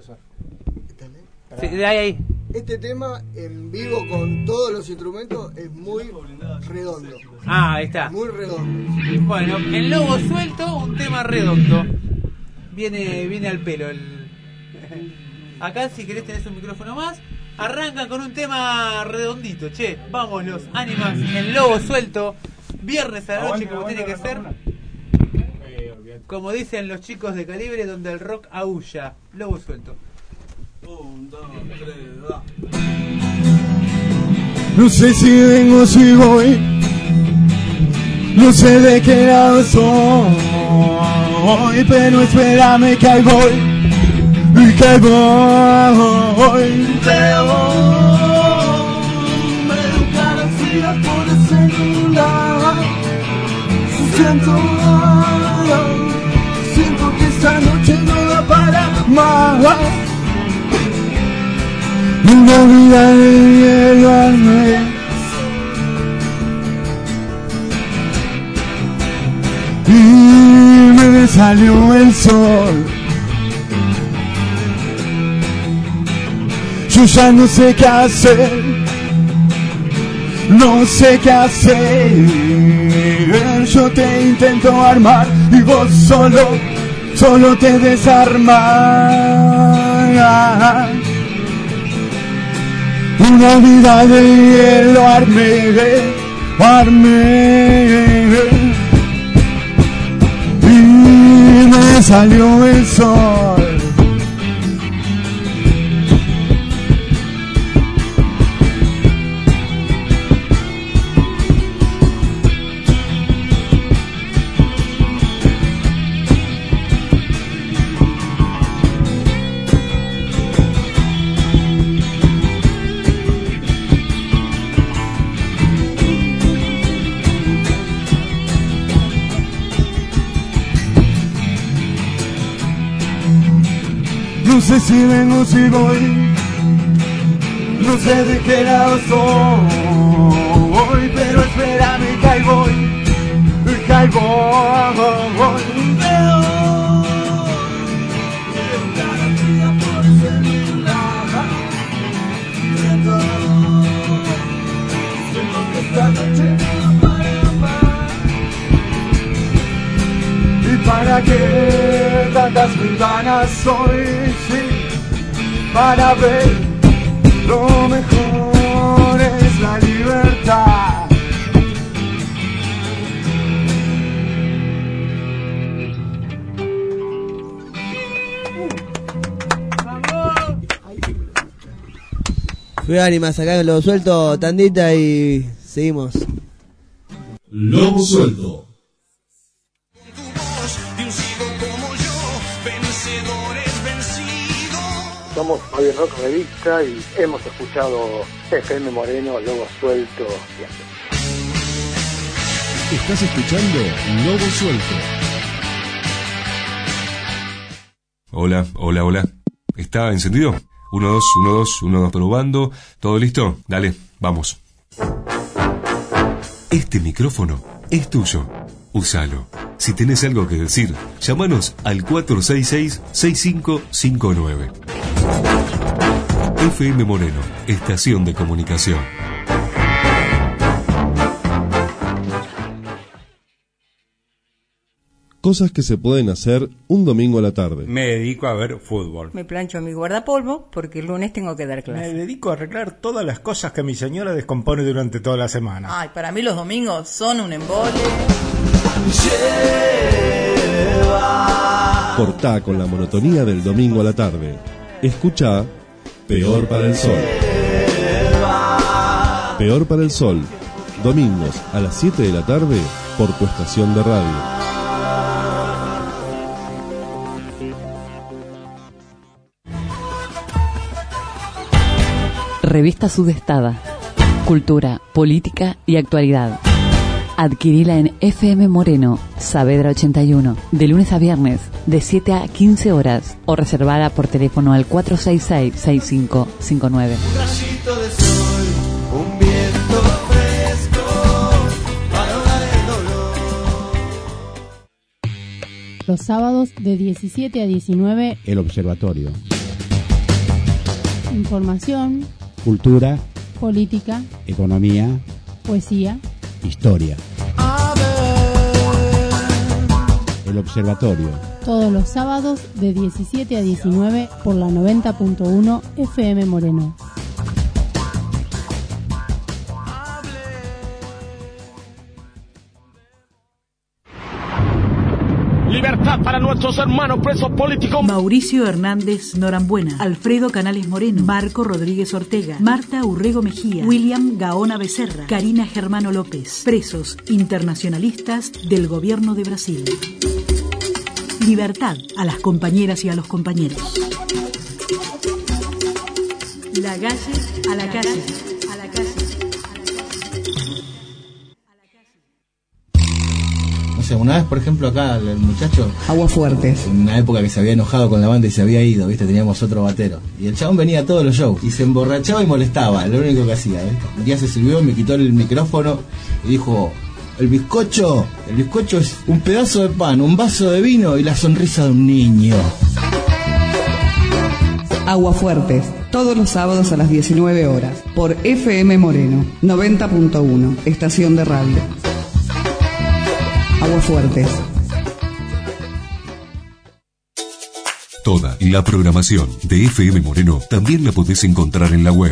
Sí, de ahí. Este tema en vivo con todos los instrumentos es muy redondo. Ahí está. Muy redondo. Bueno, el Lobo Suelto, un tema redondo. Viene al pelo. Acá, si querés, tenés un micrófono más. Arrancan con un tema redondito. Che, vamos los Ánimas, el Lobo Suelto. Viernes a la noche, como tiene que ser. Como dicen los chicos de Calibre, donde el rock aúlla. Lobo Suelto. 1, 2, 3, va. No sé si vengo, si voy. No sé de qué lado soy, pero espérame que ahí voy. Y que voy. Me educaron frías por el celular. Siento que esta noche no da para más. Una vida de llevarme. Y me salió el sol. Yo ya no sé qué hacer. No sé qué hacer. Yo te intento armar y vos solo te desarmas. Una vida de hielo armé. Y me salió el sol. No sé si vengo, si voy. No sé de qué lado soy, pero espérame que ahí voy. Que ahí voy. ¿Y para qué tantas ventanas hoy? Sí, para ver lo mejor es la libertad. Fue Ánimas acá con Lobo Suelto, tandita y seguimos. Lobo Suelto. Somos Javier Rock Revista y hemos escuchado FM Moreno, Lobo Suelto. Estás escuchando Lobo Suelto. Hola. ¿Está encendido? 1, 2, 1, 2, 1, 2, probando. ¿Todo listo? Dale, vamos. Este micrófono es tuyo. Úsalo. Si tenés algo que decir, llámanos al 466-6559. FM Moreno, estación de comunicación. Cosas que se pueden hacer un domingo a la tarde. Me dedico a ver fútbol. Me plancho mi guardapolvo porque el lunes tengo que dar clase. Me dedico a arreglar todas las cosas que mi señora descompone durante toda la semana. Ay, para mí los domingos son un embole. lleva. Cortá con la monotonía del domingo a la tarde. Escuchá Peor para el Sol. Peor para el Sol. Domingos a las 7 de la tarde por tu estación de radio. Revista Sudestada. Cultura, política y actualidad. Adquirila en FM Moreno, Saavedra 81, de lunes a viernes, de 7 a 15 horas, o reservada por teléfono al 466-6559. Un rayito de sol, un viento fresco, para ahogar el dolor. Los sábados de 17 a 19, El Observatorio. información, Cultura, política, economía, poesía. historia. El Observatorio. Todos los sábados de 17 a 19 por la 90.1 FM Moreno. Libertad para nuestros hermanos presos políticos. Mauricio Hernández Norambuena, Alfredo Canales Moreno, Marco Rodríguez Ortega, Marta Urrego Mejía, William Gaona Becerra, Karina Germano López, presos internacionalistas del gobierno de Brasil. Libertad a las compañeras y a los compañeros. La calle a la calle. A la calle. O sea, una vez, por ejemplo, acá el muchacho... Aguafuertes. En una época que se había enojado con la banda y se había ido, ¿viste? Teníamos otro batero. Y el chabón venía a todos los shows y se emborrachaba y molestaba, lo único que hacía, ¿viste? Un día se sirvió, me quitó el micrófono y dijo... El bizcocho es un pedazo de pan, un vaso de vino y la sonrisa de un niño. Aguafuertes, todos los sábados a las 19 horas, por FM Moreno, 90.1, estación de radio. Aguafuertes. Toda la programación de FM Moreno también la podés encontrar en la web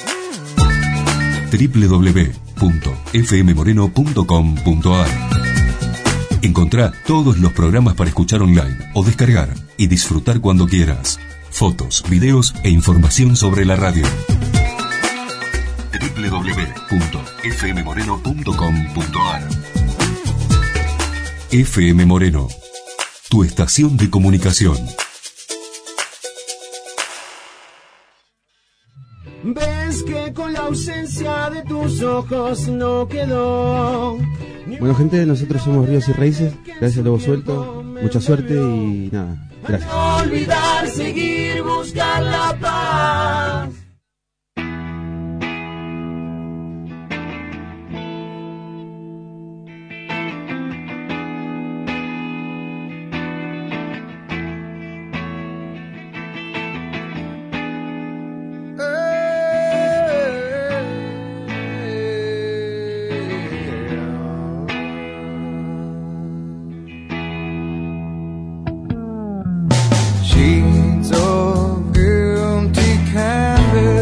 www.fmmoreno.com.ar. Encontrá todos los programas para escuchar online o descargar y disfrutar cuando quieras. Fotos, videos e información sobre la radio. www.fmmoreno.com.ar. FM Moreno, tu estación de comunicación. Ves que con la ausencia de tus ojos no quedó. Bueno, gente, nosotros somos Ríos y Raíces. Gracias a Lobo Suelto. Mucha suerte y nada. Gracias. No olvidar, seguir, buscar la paz. Sheets of empty canvas.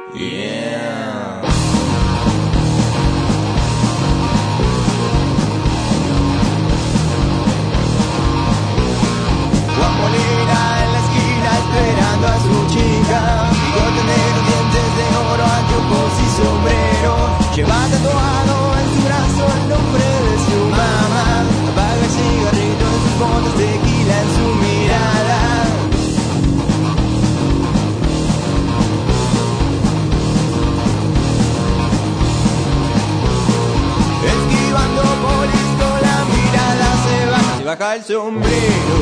Juan Molina en la esquina esperando a su chica, bigote negro, dientes de oro, anteojos y sombrero. Lleva tatuado en su brazo el nombre de su mamá. Apaga el cigarrito en sus botas, tequila en su mirada. Esquivando polis con la mirada se baja el sombrero.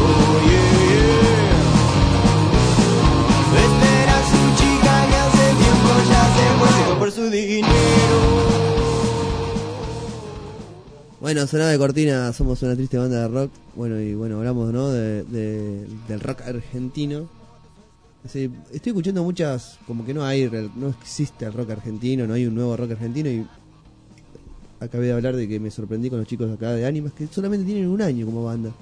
Espera a su chica que hace tiempo ya se fue por su dinero. Bueno, sonaba de cortina, somos una triste banda de rock. Bueno, y bueno, hablamos, ¿no? Del rock argentino. Estoy escuchando muchas, como que no existe el rock argentino, no hay un nuevo rock argentino. Y acabé de hablar de que me sorprendí con los chicos de acá de Ánimas, que solamente tienen un año como banda.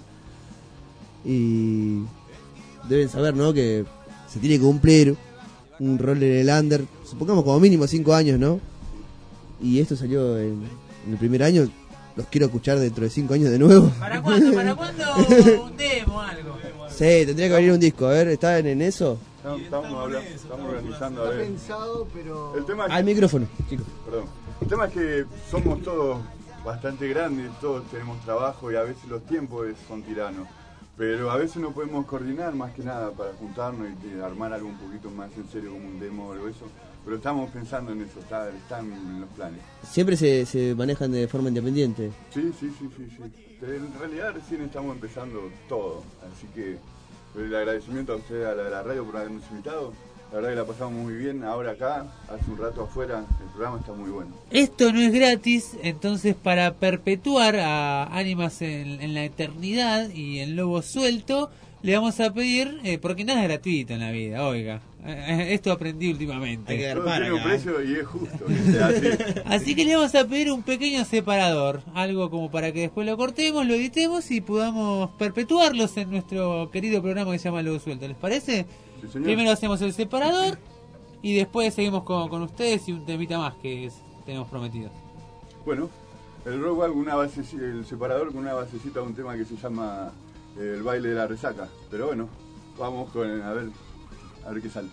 Y deben saber, ¿no? Que se tiene que cumplir un rol en el under, supongamos como mínimo 5 años, ¿no? Y esto salió en el primer año. Los quiero escuchar dentro de 5 años de nuevo. ¿Para cuándo? Un demo, algo. Sí, tendría que venir un disco. A ver, ¿están en eso? Estamos organizando, a ver. Pensado, pero... El tema es al micrófono, chicos. Perdón. El tema es que somos todos bastante grandes, todos tenemos trabajo y a veces los tiempos son tiranos. Pero a veces no podemos coordinar más que nada para juntarnos y armar algo un poquito más en serio como un demo o algo eso. Pero estamos pensando en eso, están en los planes. ¿Siempre se manejan de forma independiente? Sí. En realidad recién estamos empezando todo, así que el agradecimiento a ustedes, a la radio por habernos invitado. La verdad que la pasamos muy bien ahora acá, hace un rato afuera, el programa está muy bueno. Esto no es gratis, entonces para perpetuar a Ánimas en la eternidad y en Lobo Suelto, le vamos a pedir, porque nada es gratuito en la vida, oiga. Esto aprendí últimamente. Hay que dar para un precio y es justo. Así que le vamos a pedir un pequeño separador, algo como para que después lo cortemos, lo editemos y podamos perpetuarlos en nuestro querido programa que se llama Lobo Suelto. ¿Les parece? Sí, señor. Primero hacemos el separador y después seguimos con ustedes y un temita más que tenemos prometido. Bueno, el rock va con una base, el separador con una basecita de un tema que se llama El baile de la resaca. Pero bueno, vamos con a ver qué sale.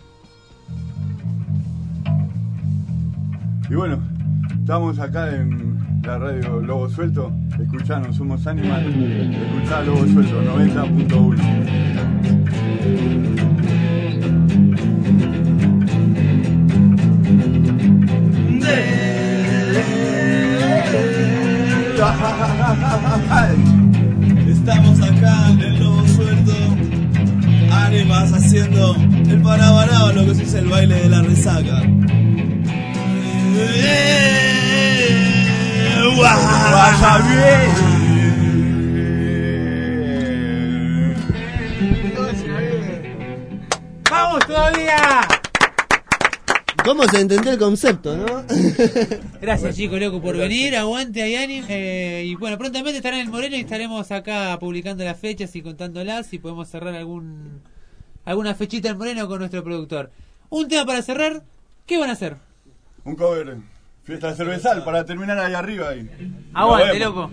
Y bueno, estamos acá en la radio Lobo Suelto, escuchanos, somos Ánimas, escuchá Lobo Suelto 90.1. Estamos acá en Lobo Suelto, Ánimas haciendo el parabarado, lo que se dice el baile de la resaca. ¡Vaya bien! ¡Vamos todavía! ¿Cómo se entendió el concepto, no? Gracias, chicos, loco, por venir. Aguante a Yanin. Y bueno, prontamente estarán en el Moreno y estaremos acá publicando las fechas y contándolas. Y podemos cerrar alguna fechita en Moreno con nuestro productor. Un tema para cerrar. ¿Qué van a hacer? Un cover. Fiesta cervezal para terminar ahí arriba. Ahí. Aguante, loco.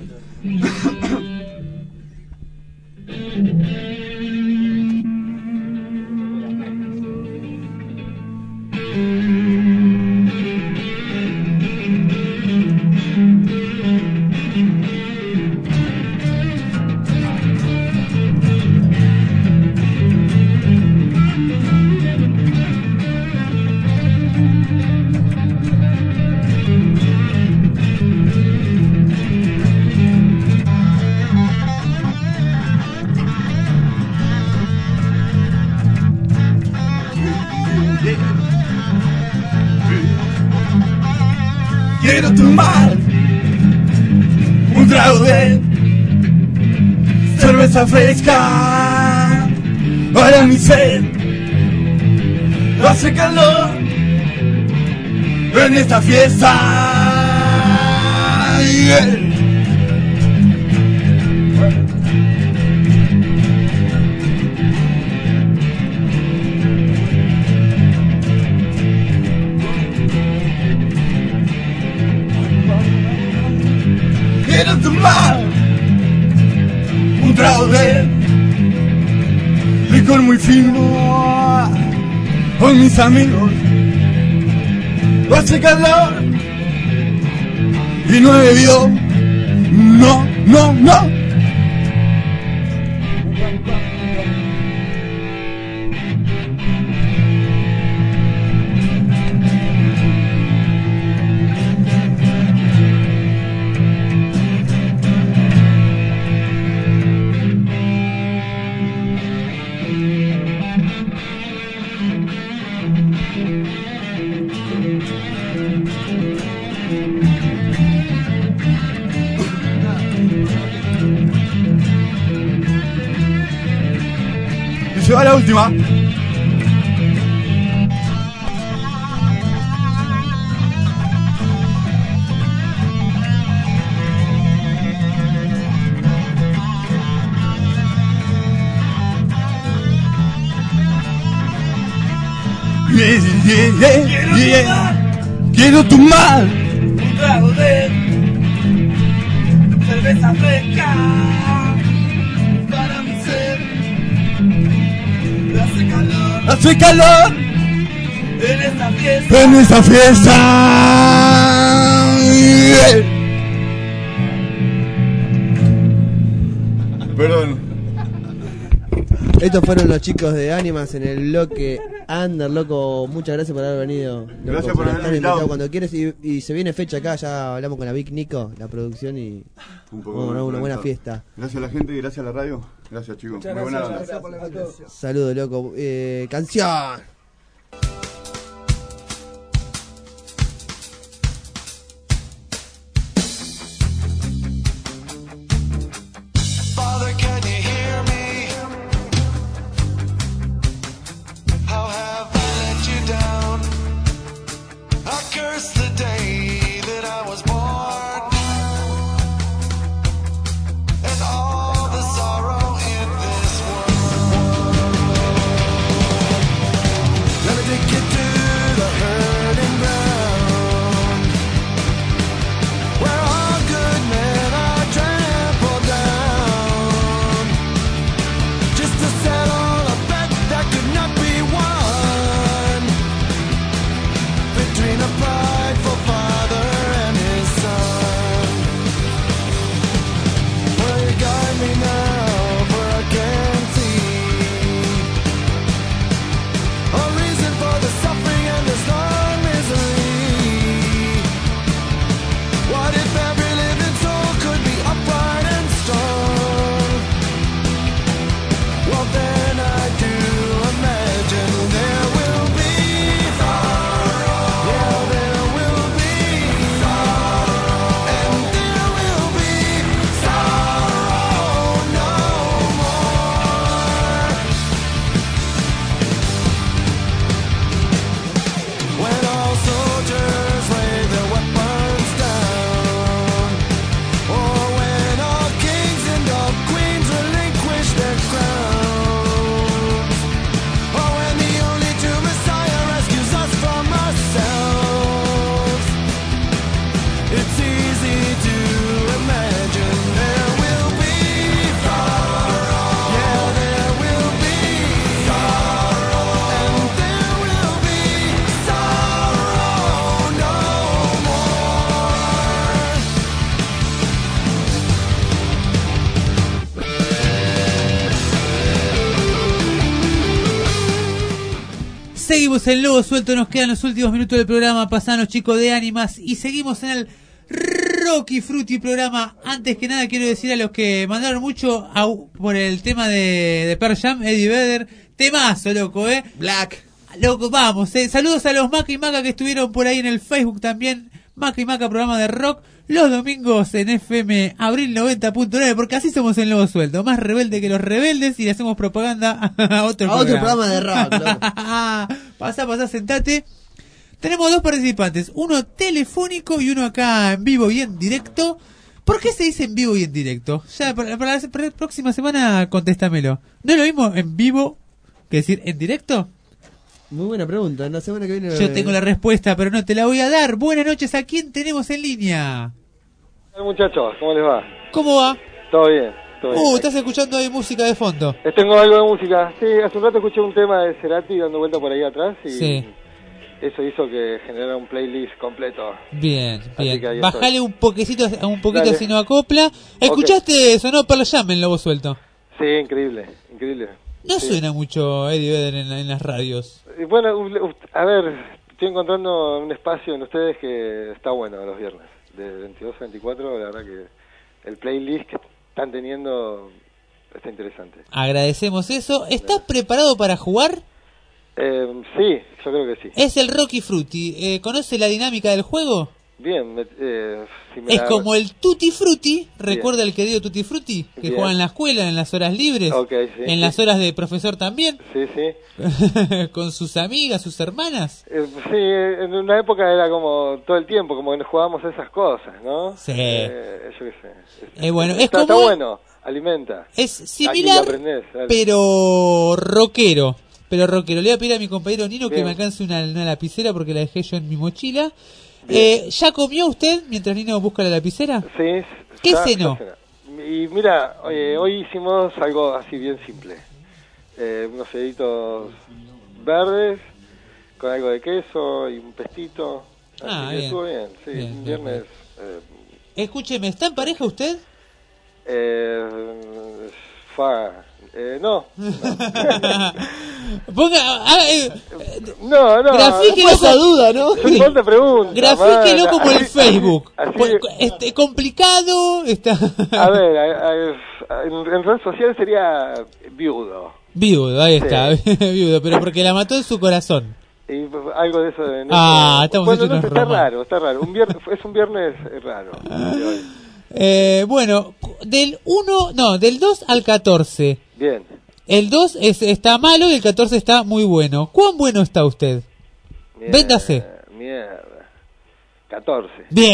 Quiero tomar un trago de cerveza fresca para mi sed. Hace calor en esta fiesta. tomar un trago de licor muy fino con mis amigos. Hace calor y no he bebido. No, no, no. Se va la última. Quiero tomar un trago de cerveza fresca para mi ser. Hace calor en esta fiesta. En esta fiesta. Perdón. Estos fueron los chicos de Ánimas en el bloque Under, loco. Muchas gracias por haber venido. Loco, Gracias por haberme invitado. cuando quieres. Y se viene fecha acá, ya hablamos con la Big Nico, la producción, y una buena fiesta. Gracias a la gente y gracias a la radio. Gracias, chicos. Muchas Muy buena gracias, onda. por la invitación. Saludos, loco. Canción. Father, can you hear me? How have I let you down? I curse the day that I was born, and all the sorrow in this world. Let me take you to the hurting ground, where all good men are trampled down, just to settle a bet that could not be won, between a prideful father and his son. Will you guide me now, for I can't see a reason for the suffering and this long misery. What if every living soul could be upright and strong? Well, then I do imagine there will be sorrow. Yeah, there will be sorrow, and there will be sorrow no more. When all soldiers lay their weapons down, or when all kings and all queens relinquish their crowns, or when the only true Messiah rescues us from ourselves, it's easy to imagine there will be sorrow. Yeah, there will be sorrow, and there will be sorrow no more. Seguimos en Lobo Suelto, nos quedan los últimos minutos del programa. Pasan los chicos de Ánimas y seguimos en el Rocky Fruity programa. Antes que nada quiero decir a los que mandaron mucho por el tema de Pearl Jam, Eddie Vedder, temazo, loco, Black. Loco, vamos, saludos a los Maca y Maca que estuvieron por ahí en el Facebook también. Maca y Maca, programa de rock, los domingos en FM Abril 90.9, porque así somos en Lobo Suelto, más rebelde que los rebeldes, y le hacemos propaganda a otro programa de rock, loco. Pasá, sentate. Tenemos dos participantes, uno telefónico y uno acá en vivo y en directo. ¿Por qué se dice en vivo y en directo? Ya para la próxima semana contéstamelo. ¿No es lo mismo en vivo que decir en directo? Muy buena pregunta. La semana que viene. Yo tengo la respuesta, pero no te la voy a dar. Buenas noches, ¿a quién tenemos en línea? Hola muchachos, ¿cómo les va? ¿Cómo va? Todo bien, todo bien. Estás escuchando ahí música de fondo. Tengo algo de música. Sí, hace un rato escuché un tema de Cerati dando vuelta por ahí atrás y Sí. eso hizo que generara un playlist completo. Bien, Así bien. que ahí Bajale un poquito Dale. si no acopla. ¿Escuchaste? Sonó Pearl Jam en Lobo Suelto. Sí, increíble, increíble. No Sí. suena mucho Eddie Vedder en las radios. Y bueno, a ver, estoy encontrando un espacio en ustedes que está bueno los viernes. De 22 a 24, la verdad que el playlist que están teniendo está interesante. Agradecemos eso. ¿Estás preparado para jugar? Sí, yo creo que sí. Es el Rocky Frutti. ¿Conoce la dinámica del juego? Bien, si me Es la- como el Tutti Frutti. ¿Recuerda el querido Tutti Frutti? Que Bien. juega en la escuela, en las horas libres. Ok, sí, en sí. las horas de profesor también. Sí, sí. Con sus amigas, sus hermanas. Sí, en una época era como todo el tiempo, como que nos jugábamos esas cosas, ¿no? Sí. Yo qué sé. Bueno, es está como... bueno, alimenta. Es Aquí similar, aprendés, dale. pero rockero. Le voy a pedir a mi compañero Nino que Bien. me alcance una lapicera porque la dejé yo en mi mochila. ¿Ya comió usted mientras Nino busca la lapicera? Sí. ¿Qué ya cenó? cené. Y mira, hoy hicimos algo así bien simple. Unos deditos verdes con algo de queso y un pestito. Ah, Así que bien. estuvo bien, sí. Bien, un bien, viernes... Escúcheme, ¿está en pareja usted? No. Ponga... No. Grafíquelo No esa duda, ¿no? No te pregunto. Grafíquelo como el Facebook. Así- Complicado, está... A ver, en red social sería viudo. Viudo, ahí Sí. está, viudo, pero porque la mató en su corazón. Y algo de eso de... Estamos bueno, hechos no unos sé, está romanos. raro. Es un viernes raro. de hoy. Bueno, del 2 al 14. Bien. El 2 está malo y el 14 está muy bueno. ¿Cuán bueno está usted? Véndase. Mierda. 14.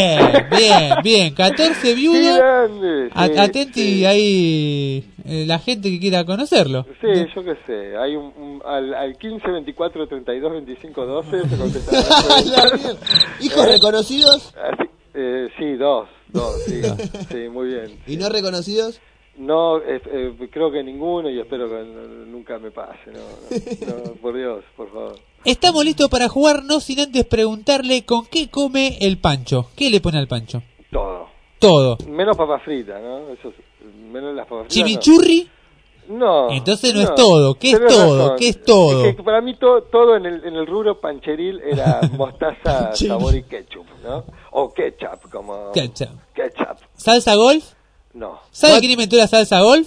Bien. 14 viudo. Qué grande, sí, Atenti ahí la gente que quiera conocerlo. Sí, yo qué sé. Hay al 15, 24, 32, 25, 12 se contesta. ¿Hijos reconocidos? Sí, dos, sí, sí, muy bien. ¿Y no reconocidos? No, creo que ninguno y espero que nunca me pase, no, por Dios, por favor. Estamos listos para jugar, no sin antes preguntarle con qué come el Pancho. ¿Qué le pone al Pancho? Todo. Menos papas fritas, ¿no? Menos las papas fritas. ¿Chimichurri? No. Entonces no es todo. ¿Qué es Tenés todo? razón. ¿Qué es todo? Es que para mí todo en el rubro pancheril era mostaza, sabor y ketchup, ¿no? O ketchup, como... Ketchup. Ketchup. ¿Salsa golf? No. ¿Sabe quién inventó la salsa golf?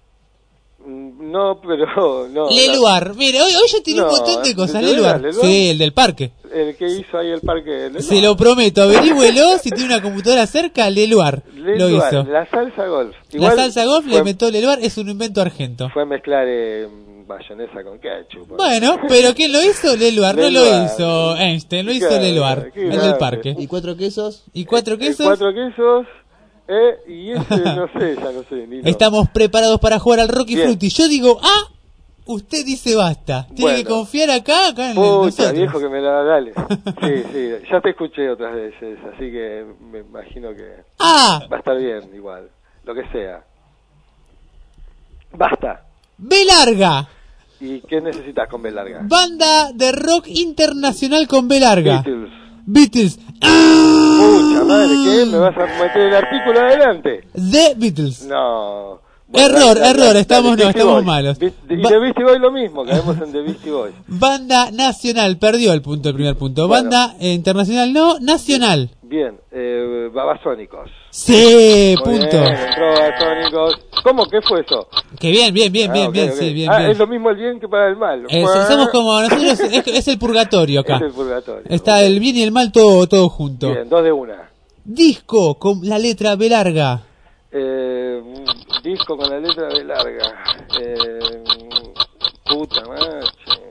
No, pero... no. Leluar. Mire, hoy yo tiré un montón de cosas. Leluar. Sí, el del parque. El que hizo ahí el parque de Leluar. Se lo prometo, averígüelo. Si tiene una computadora cerca, Leluar. Lo hizo. La salsa golf. La salsa golf la inventó Leluar, es un invento argento. Fue mezclar mayonesa con ketchup. Bueno, pero ¿quién lo hizo? Leluar. No lo Leluar. hizo Einstein, lo hizo Claro, Leluar. qué El del grande. parque. ¿Y 4 quesos? ¿Y 4 quesos? 4 quesos. Y ese no sé, Nino. Estamos preparados para jugar al Rocky Bien. Frutti. Yo digo, usted dice basta. Tiene que confiar acá en Pucha, nosotros. viejo que me la dale. Sí, ya te escuché otras veces, así que me imagino que va a estar bien igual, lo que sea. Basta. B larga. ¿Y qué necesitas con B larga? Banda de rock internacional con B larga. Beatles. Pucha madre, ¿qué? ¿Me vas a meter el artículo adelante? The Beatles. No. Error, estamos Beastie estamos Boys. malos. Y The Beastie Boys lo mismo, caemos en The Beastie Boys. Banda nacional, perdió el primer punto. Bueno. Banda internacional no, nacional. Bien, Babasónicos. Sí, Muy punto. bien, entró Babasónicos. ¿Cómo? ¿Qué fue eso? Que bien, Ok. sí, bien. Es lo mismo el bien que para el mal. Somos como nosotros, es el purgatorio acá. Es el purgatorio. Está el bien y el mal todo junto. Bien, 2 de 1. Disco con la letra B larga. Disco con la letra B larga. Puta madre.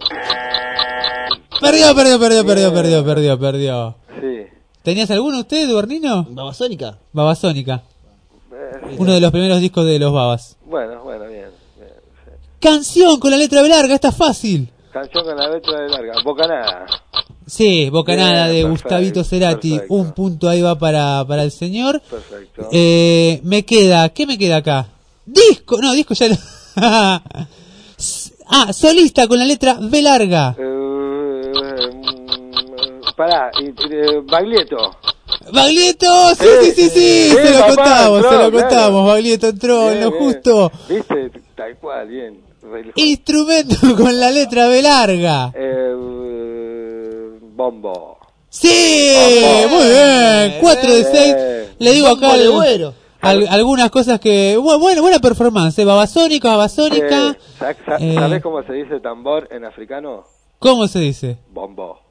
Perdió. Sí. ¿Tenías alguno usted, Eduardino? Babasónica. Babasónica. Uno de los primeros discos de los Babas. Bueno, bien. Canción con la letra B larga, está fácil. Canción con la letra B larga. Bocanada. Sí, Bocanada de Bien, Gustavito Cerati. perfecto. Un punto ahí va para el señor. Perfecto. ¿Qué me queda acá? Disco ya lo... solista con la letra B larga. Pará, Baglietto. Baglietto, sí, se lo contamos, Baglietto entró en lo justo. ¿Viste? Tal cual, bien. Instrumento con la letra B larga. Bombo. Sí, muy bien, 4 de 6. Le digo acá algunas cosas que... buena performance, babasónica. ¿Sabés cómo se dice tambor en africano? ¿Cómo se dice? Bombo.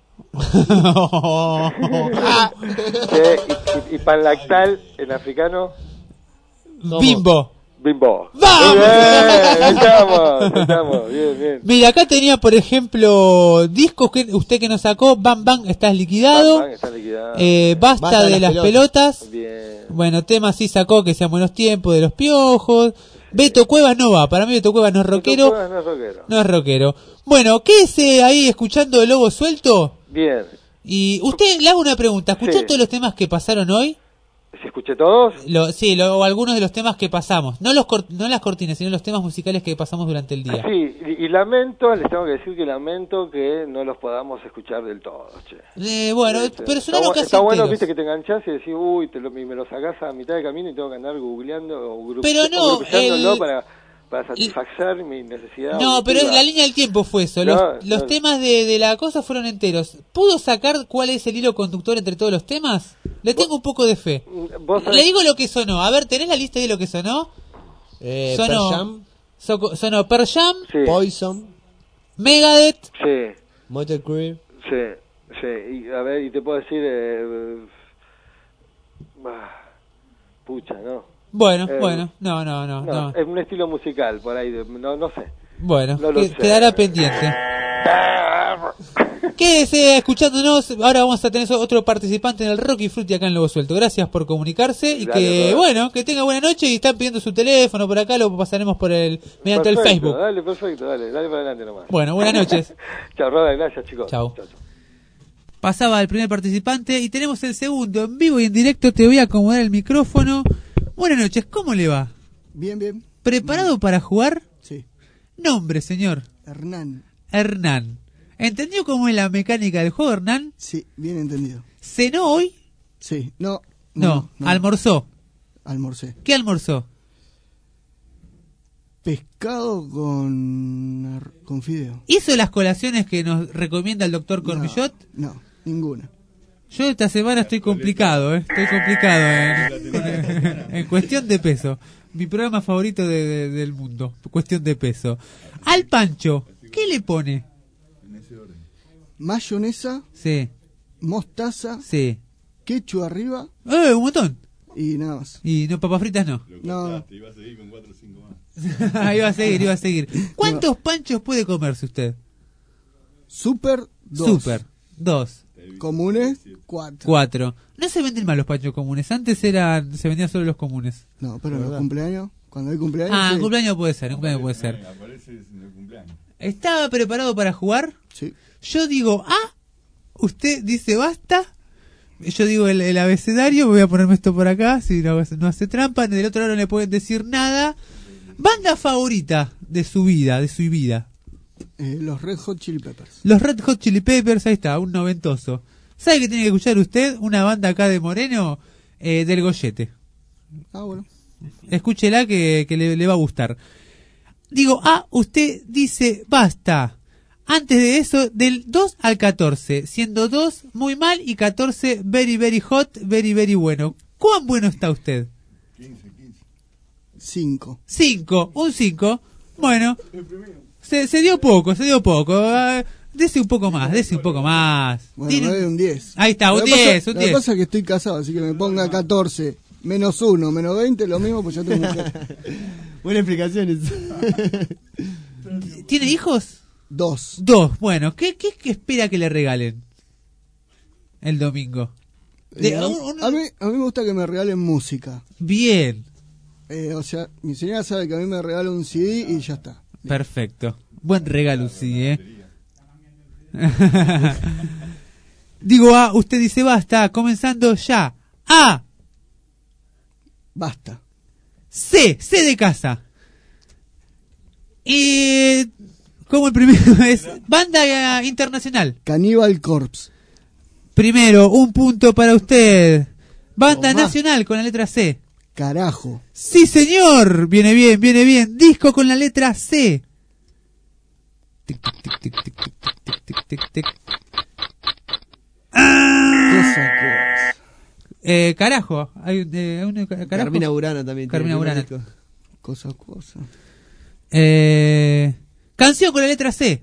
y pan lactal en africano. Bimbo. ¡Vamos! Estamos, bien. Mira, acá tenía, por ejemplo, discos que usted que nos sacó. Bam Bam, estás liquidado. Basta de las pelotas. Bien. Bueno, temas sí sacó, que sean buenos tiempos, de los piojos. Beto Cuevas no va, para mí Beto Cuevas no es rockero. No es rockero. Bueno, quédese ahí escuchando El Lobo Suelto. Bien. Y usted, le hago una pregunta, ¿escuchó todos los temas que pasaron hoy? ¿Se escuché todos? O algunos de los temas que pasamos. No las cortinas, sino los temas musicales que pasamos durante el día. Sí, y les tengo que decir que lamento que no los podamos escuchar del todo, che. Pero sonaron casi está bueno, enteros. viste, que te enganchás y decís, y me lo sacás a mitad de camino y tengo que andar googleando o grupándolo para satisfacer mi necesidad. No, pero la línea del tiempo fue eso. Los temas de la cosa fueron enteros. ¿Pudo sacar cuál es el hilo conductor entre todos los temas? Le tengo un poco de fe. Le digo lo que sonó. A ver, ¿tenés la lista de lo que sonó? Sonó Pearl Jam, Poison, Megadeth, Motley Crue. Sí. Y a ver, y te puedo decir, pucha, ¿no? Bueno, no. Es un estilo musical por ahí, no sé. Bueno, no lo sé. quedará pendiente. Quédese escuchándonos. Ahora vamos a tener otro participante en el Rocky Frutti acá en Lobo Suelto. Gracias por comunicarse y que tenga buena noche. Y están pidiendo su teléfono por acá, lo pasaremos mediante el Facebook. Dale para adelante nomás. Bueno, buenas noches. Chao, Roda, gracias, chicos. Chao. Pasaba el primer participante y tenemos el segundo en vivo y en directo. Te voy a acomodar el micrófono. Buenas noches, ¿cómo le va? Bien. ¿Preparado para jugar? Sí. Nombre, señor. Hernán. ¿Entendió cómo es la mecánica del juego, Hernán? Sí, bien entendido. ¿Cenó hoy? Sí. No. ¿Almorzó? Almorcé. ¿Qué almorzó? Pescado con fideo. ¿Hizo las colaciones que nos recomienda el doctor Cormillot? No, ninguna. Yo esta semana estoy complicado, Estoy complicado en cuestión de peso. Mi programa favorito del mundo, cuestión de peso. Al pancho, ¿qué le pone? Mayonesa. Sí. Mostaza. Sí. Ketchup arriba. Un montón. Y nada más. Y no, papas fritas no. No. Iba a seguir con 4 o 5 más. iba a seguir. ¿Cuántos panchos puede comerse usted? Super 2. Comunes 4. No se venden mal los panchos comunes. Antes se vendían solo los comunes. No, pero en los cumpleaños, cuando hay cumpleaños. En cumpleaños puede ser. Aparece en el cumpleaños. ¿Estaba preparado para jugar? Sí. Yo digo usted dice basta. Yo digo el abecedario. Voy a ponerme esto por acá, si no hace trampa. Del otro lado no le pueden decir nada. Banda favorita de su vida. Los Red Hot Chili Peppers. Los Red Hot Chili Peppers, ahí está, un noventoso. ¿Sabe qué tiene que escuchar usted? Una banda acá de Moreno, del Goyete. Bueno. Escúchela que le va a gustar. Digo, usted dice basta. Antes de eso, del 2 al 14, siendo 2 muy mal y 14 very very hot, very very bueno. ¿Cuán bueno está usted? 5. 5, un 5. Bueno, se dio poco. Dese un poco más. Bueno, me doy un 10. Ahí está, un 10. Lo que pasa es que estoy casado, así que me ponga 14, menos 1, menos 20, lo mismo, pues yo tengo mujer. Buena explicación. ¿Tiene hijos? 2. Bueno, ¿qué espera que le regalen el domingo? A mí me gusta que me regalen música. Bien. O sea, mi señora sabe que a mí me regala un CD y ya está. Perfecto. Buen regalo, sí, Digo A, usted dice basta, comenzando ya. A. Basta. C de casa. Y como el primero es banda internacional. Cannibal Corpse. Primero, un punto para usted. Banda nacional con la letra C. Carajo. Sí, señor. Viene bien, viene bien. Disco con la letra C. Tic, tic, tic, tic, tic, tic, tic, tic, tic. Carajo. Hay una carajo. Carmina Burana también. Carmina Burana. Cosa. Canción con la letra C.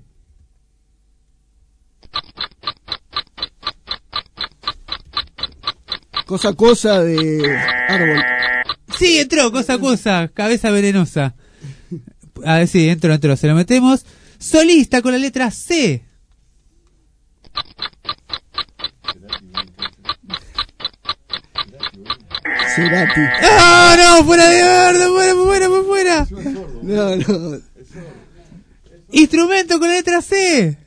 Cosa de árbol. Sí, entró, cosa, cabeza venenosa. A ver, sí, entró, se lo metemos. Solista con la letra C. Cerati. ¡Ah, no! ¡Fuera de orden! ¡Fuera! No. Instrumento con la letra C.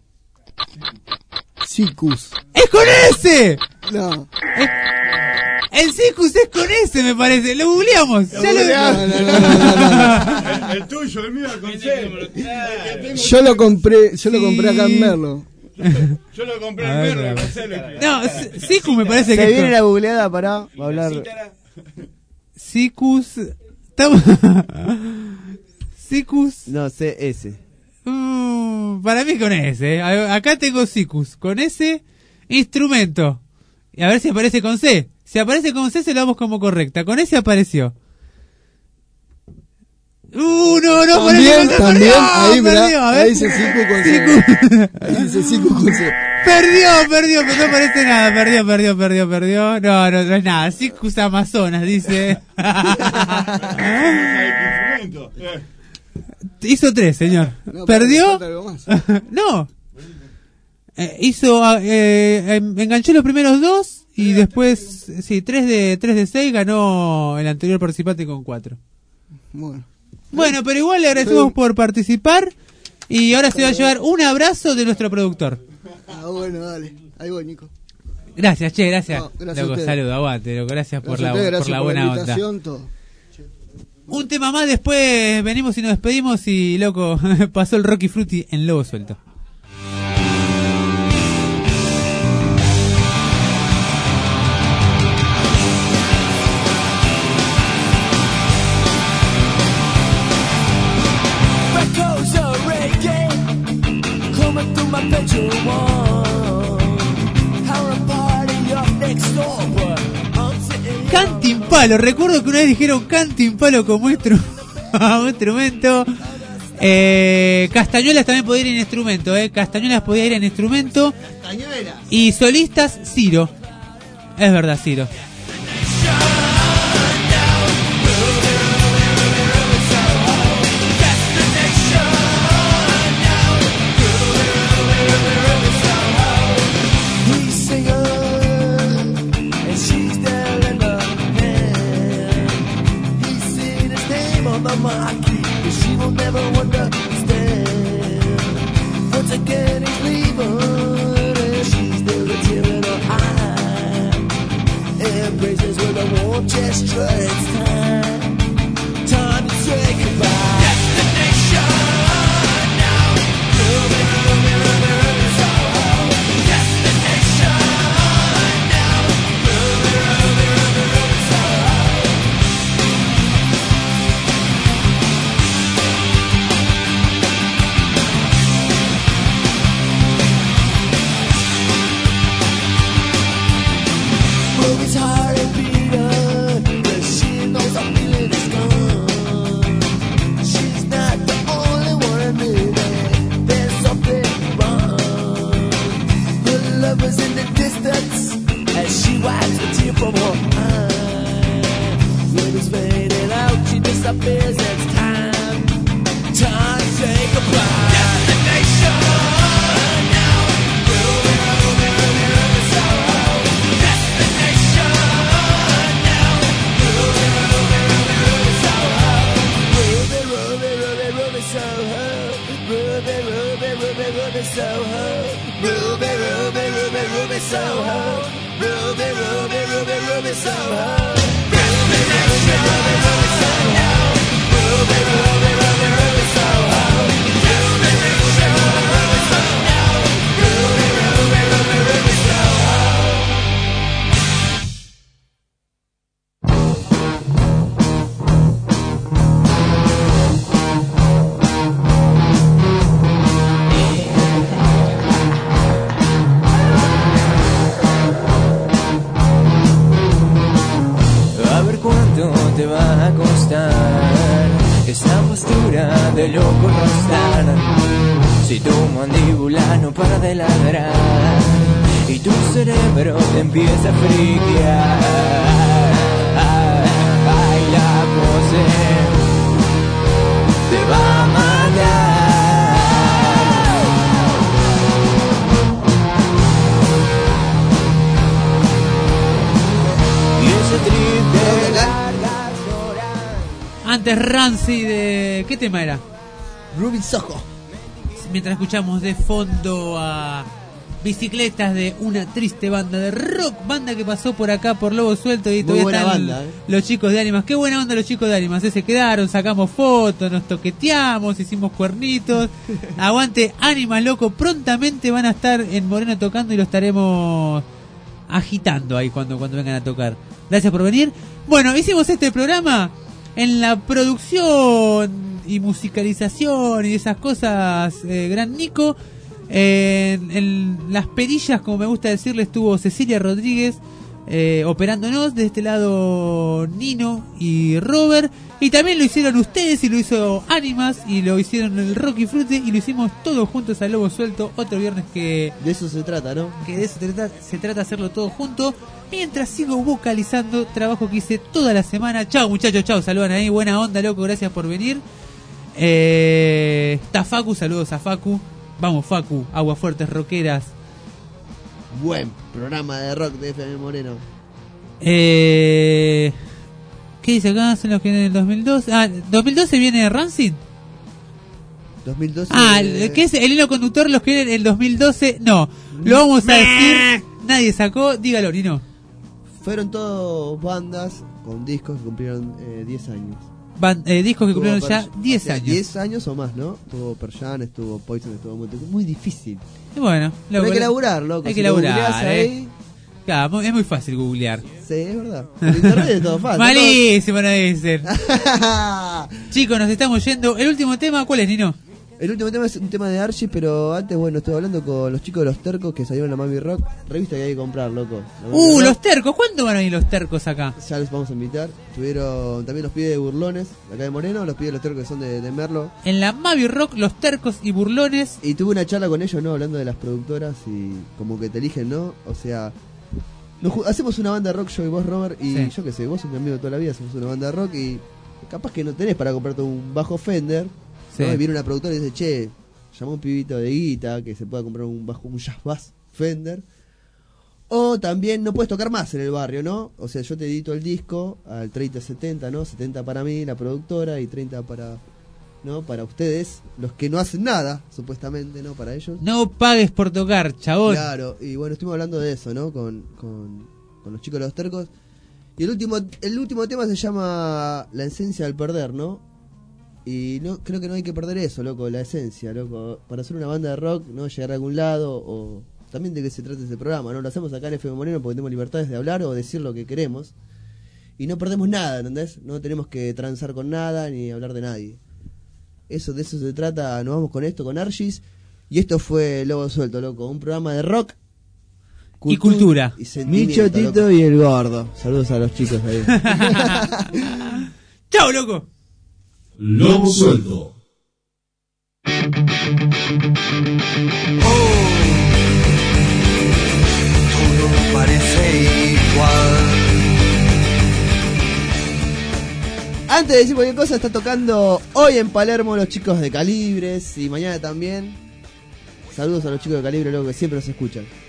Sikus. ¡Es con S! No. El Sikus es con S, me parece. Lo googleamos. No. El tuyo, el mío, con C. Yo lo compré acá en Merlo. Yo lo compré en Merlo. No, Sikus me parece que se viene la googleada para hablar. Sikus. Sikus. No, CS. Para mí con S. Acá tengo Sikus. Con S, instrumento. Y a ver si aparece con C. Si aparece con C, se lo damos como correcta. Con S apareció. No, También, perdió. Ahí dice Sikus con C. Ahí dice Sikus con C. Perdió, pero no aparece nada. Perdió. No es nada. Sikus Amazonas, dice. Hizo 3, señor. No, ¿perdió? No. Enganchó los primeros 2 y después, 3 de 6, ganó el anterior participante con 4. Bueno, pero igual le agradecemos por participar y ahora se va a llevar un abrazo de nuestro productor. Bueno, dale. Ahí voy, Nico. Gracias, gracias. No, gracias loco, saludo, aguante, loco. Gracias por la buena onda. Todo. Un tema más, después venimos y nos despedimos y, loco, pasó el Rocky Frutti en Lobo Suelto. Cantimpalo, recuerdo que una vez dijeron Cantimpalo como instrumento. Castañuelas también podía ir en instrumento, Castañuelas podía ir en instrumento. Y solistas, Ciro. Es verdad, Ciro. Just try, it's time to say goodbye. Destination now. Destination now. Movies hard and beat up. She knows I'm feeling is gone. She's not the only one admitting there's something wrong. The lover's in the distance as she wipes a tear from her eye. When it's fading out, she disappears. It's time to say goodbye. Destination. Now, destination. Soho. Ruby, Ruby, Ruby, Ruby Soho. Ruby, Ruby, Ruby, Ruby Soho. Ruby, Ruby, Ruby, Ruby Soho. Ruby, Ruby, Ruby, Ruby Soho. Ruby, Ruby, Ruby, Ruby Soho. Te va a costar esta postura de loco rostar. Si tu mandíbula no para de ladrar y tu cerebro te empieza a friquear, ay, la pose te va a matar. Y ese trip de Antes Rancid de... ¿Qué tema era? Ruby Soho. Mientras escuchamos de fondo a Bicicletas de Una Triste Banda de rock, banda que pasó por acá por Lobo Suelto y todavía buena están banda, los chicos de Ánimas. Qué buena onda los chicos de Ánimas, se quedaron, sacamos fotos, nos toqueteamos, hicimos cuernitos. Aguante Ánimas, loco, prontamente van a estar en Moreno tocando y lo estaremos agitando ahí cuando vengan a tocar. Gracias por venir. Bueno, hicimos este programa en la producción y musicalización y esas cosas, gran Nico. En las perillas, como me gusta decirle, estuvo Cecilia Rodríguez operándonos. De este lado Nino y Robert. Y también lo hicieron ustedes y lo hizo Ánimas y lo hicieron el Rocky Frute y lo hicimos todos juntos al Lobo Suelto otro viernes que... De eso se trata, ¿no? Que de eso se trata hacerlo todo junto. Mientras sigo vocalizando, trabajo que hice toda la semana. Chao muchachos, chao, saludan ahí, buena onda, loco, gracias por venir. Está Facu, saludos a Facu. Vamos Facu, aguas fuertes rockeras. Buen programa de rock de FM Moreno. ¿Qué dice acá? Son los que vienen en el 2012. Ah, 2012 viene Rancid. 2012. ¿Qué es el hilo conductor? Los que vienen en el 2012. No, lo vamos a decir. Nadie sacó, dígalo, Nino. Fueron todos bandas con discos que cumplieron 10 años. Discos que cumplieron ya 10 años. 10 años o más, ¿no? Estuvo Perjan, estuvo Poison, estuvo muy difícil. Y bueno, hay que laburar, loco. Hay que laburar, ahí, claro, es muy fácil googlear. Sí, es verdad. En internet es todo fácil. Malísimo, no dicen. Chicos, nos estamos yendo. ¿El último tema cuál es, Nino? El último tema es un tema de Archie, pero antes, bueno, estoy hablando con los chicos de Los Tercos que salieron en la Mami Rock, revista que hay que comprar, loco. Los Tercos, ¿cuándo van a ir los Tercos acá? Ya los vamos a invitar. Tuvieron también los pibes de Burlones, de acá de Moreno, los pibes de Los Tercos que son de Merlo. En la Mami Rock, Los Tercos y Burlones. Y tuve una charla con ellos, ¿no? Hablando de las productoras y como que te eligen, ¿no? O sea, hacemos una banda de rock, yo y vos, Robert, y yo qué sé, vos sos mi amigo de toda la vida, hacemos una banda de rock y capaz que no tenés para comprarte un bajo Fender. Sí. ¿No? Y viene una productora y dice, che, llamó un pibito de guita que se pueda comprar un jazz bass Fender. O también no puedes tocar más en el barrio, ¿no? O sea, yo te edito el disco al 30-70, ¿no? 70 para mí, la productora, y 30 para ustedes, los que no hacen nada, supuestamente, ¿no? Para ellos. No pagues por tocar, chabón. Claro, y bueno, estuvimos hablando de eso, ¿no? Con los chicos de Los Tercos. Y el último tema se llama La esencia del perder, ¿no? Y no creo que no hay que perder eso, loco, la esencia, loco. Para hacer una banda de rock, no llegar a algún lado, o también de qué se trata ese programa, ¿no? Lo hacemos acá en FM Moreno porque tenemos libertades de hablar o decir lo que queremos. Y no perdemos nada, ¿entendés? No tenemos que transar con nada ni hablar de nadie. De eso se trata, nos vamos con esto, con Archis. Y esto fue Lobo Suelto, loco. Un programa de rock y cultura. Y Micho, Tito, loco. Y el Gordo. Saludos a los chicos ahí. ¡Chao, loco! Lobo Suelto. Todo parece igual. Antes de decir cualquier cosa, está tocando hoy en Palermo los chicos de Calibres y mañana también. Saludos a los chicos de Calibre, loco, que siempre nos escuchan.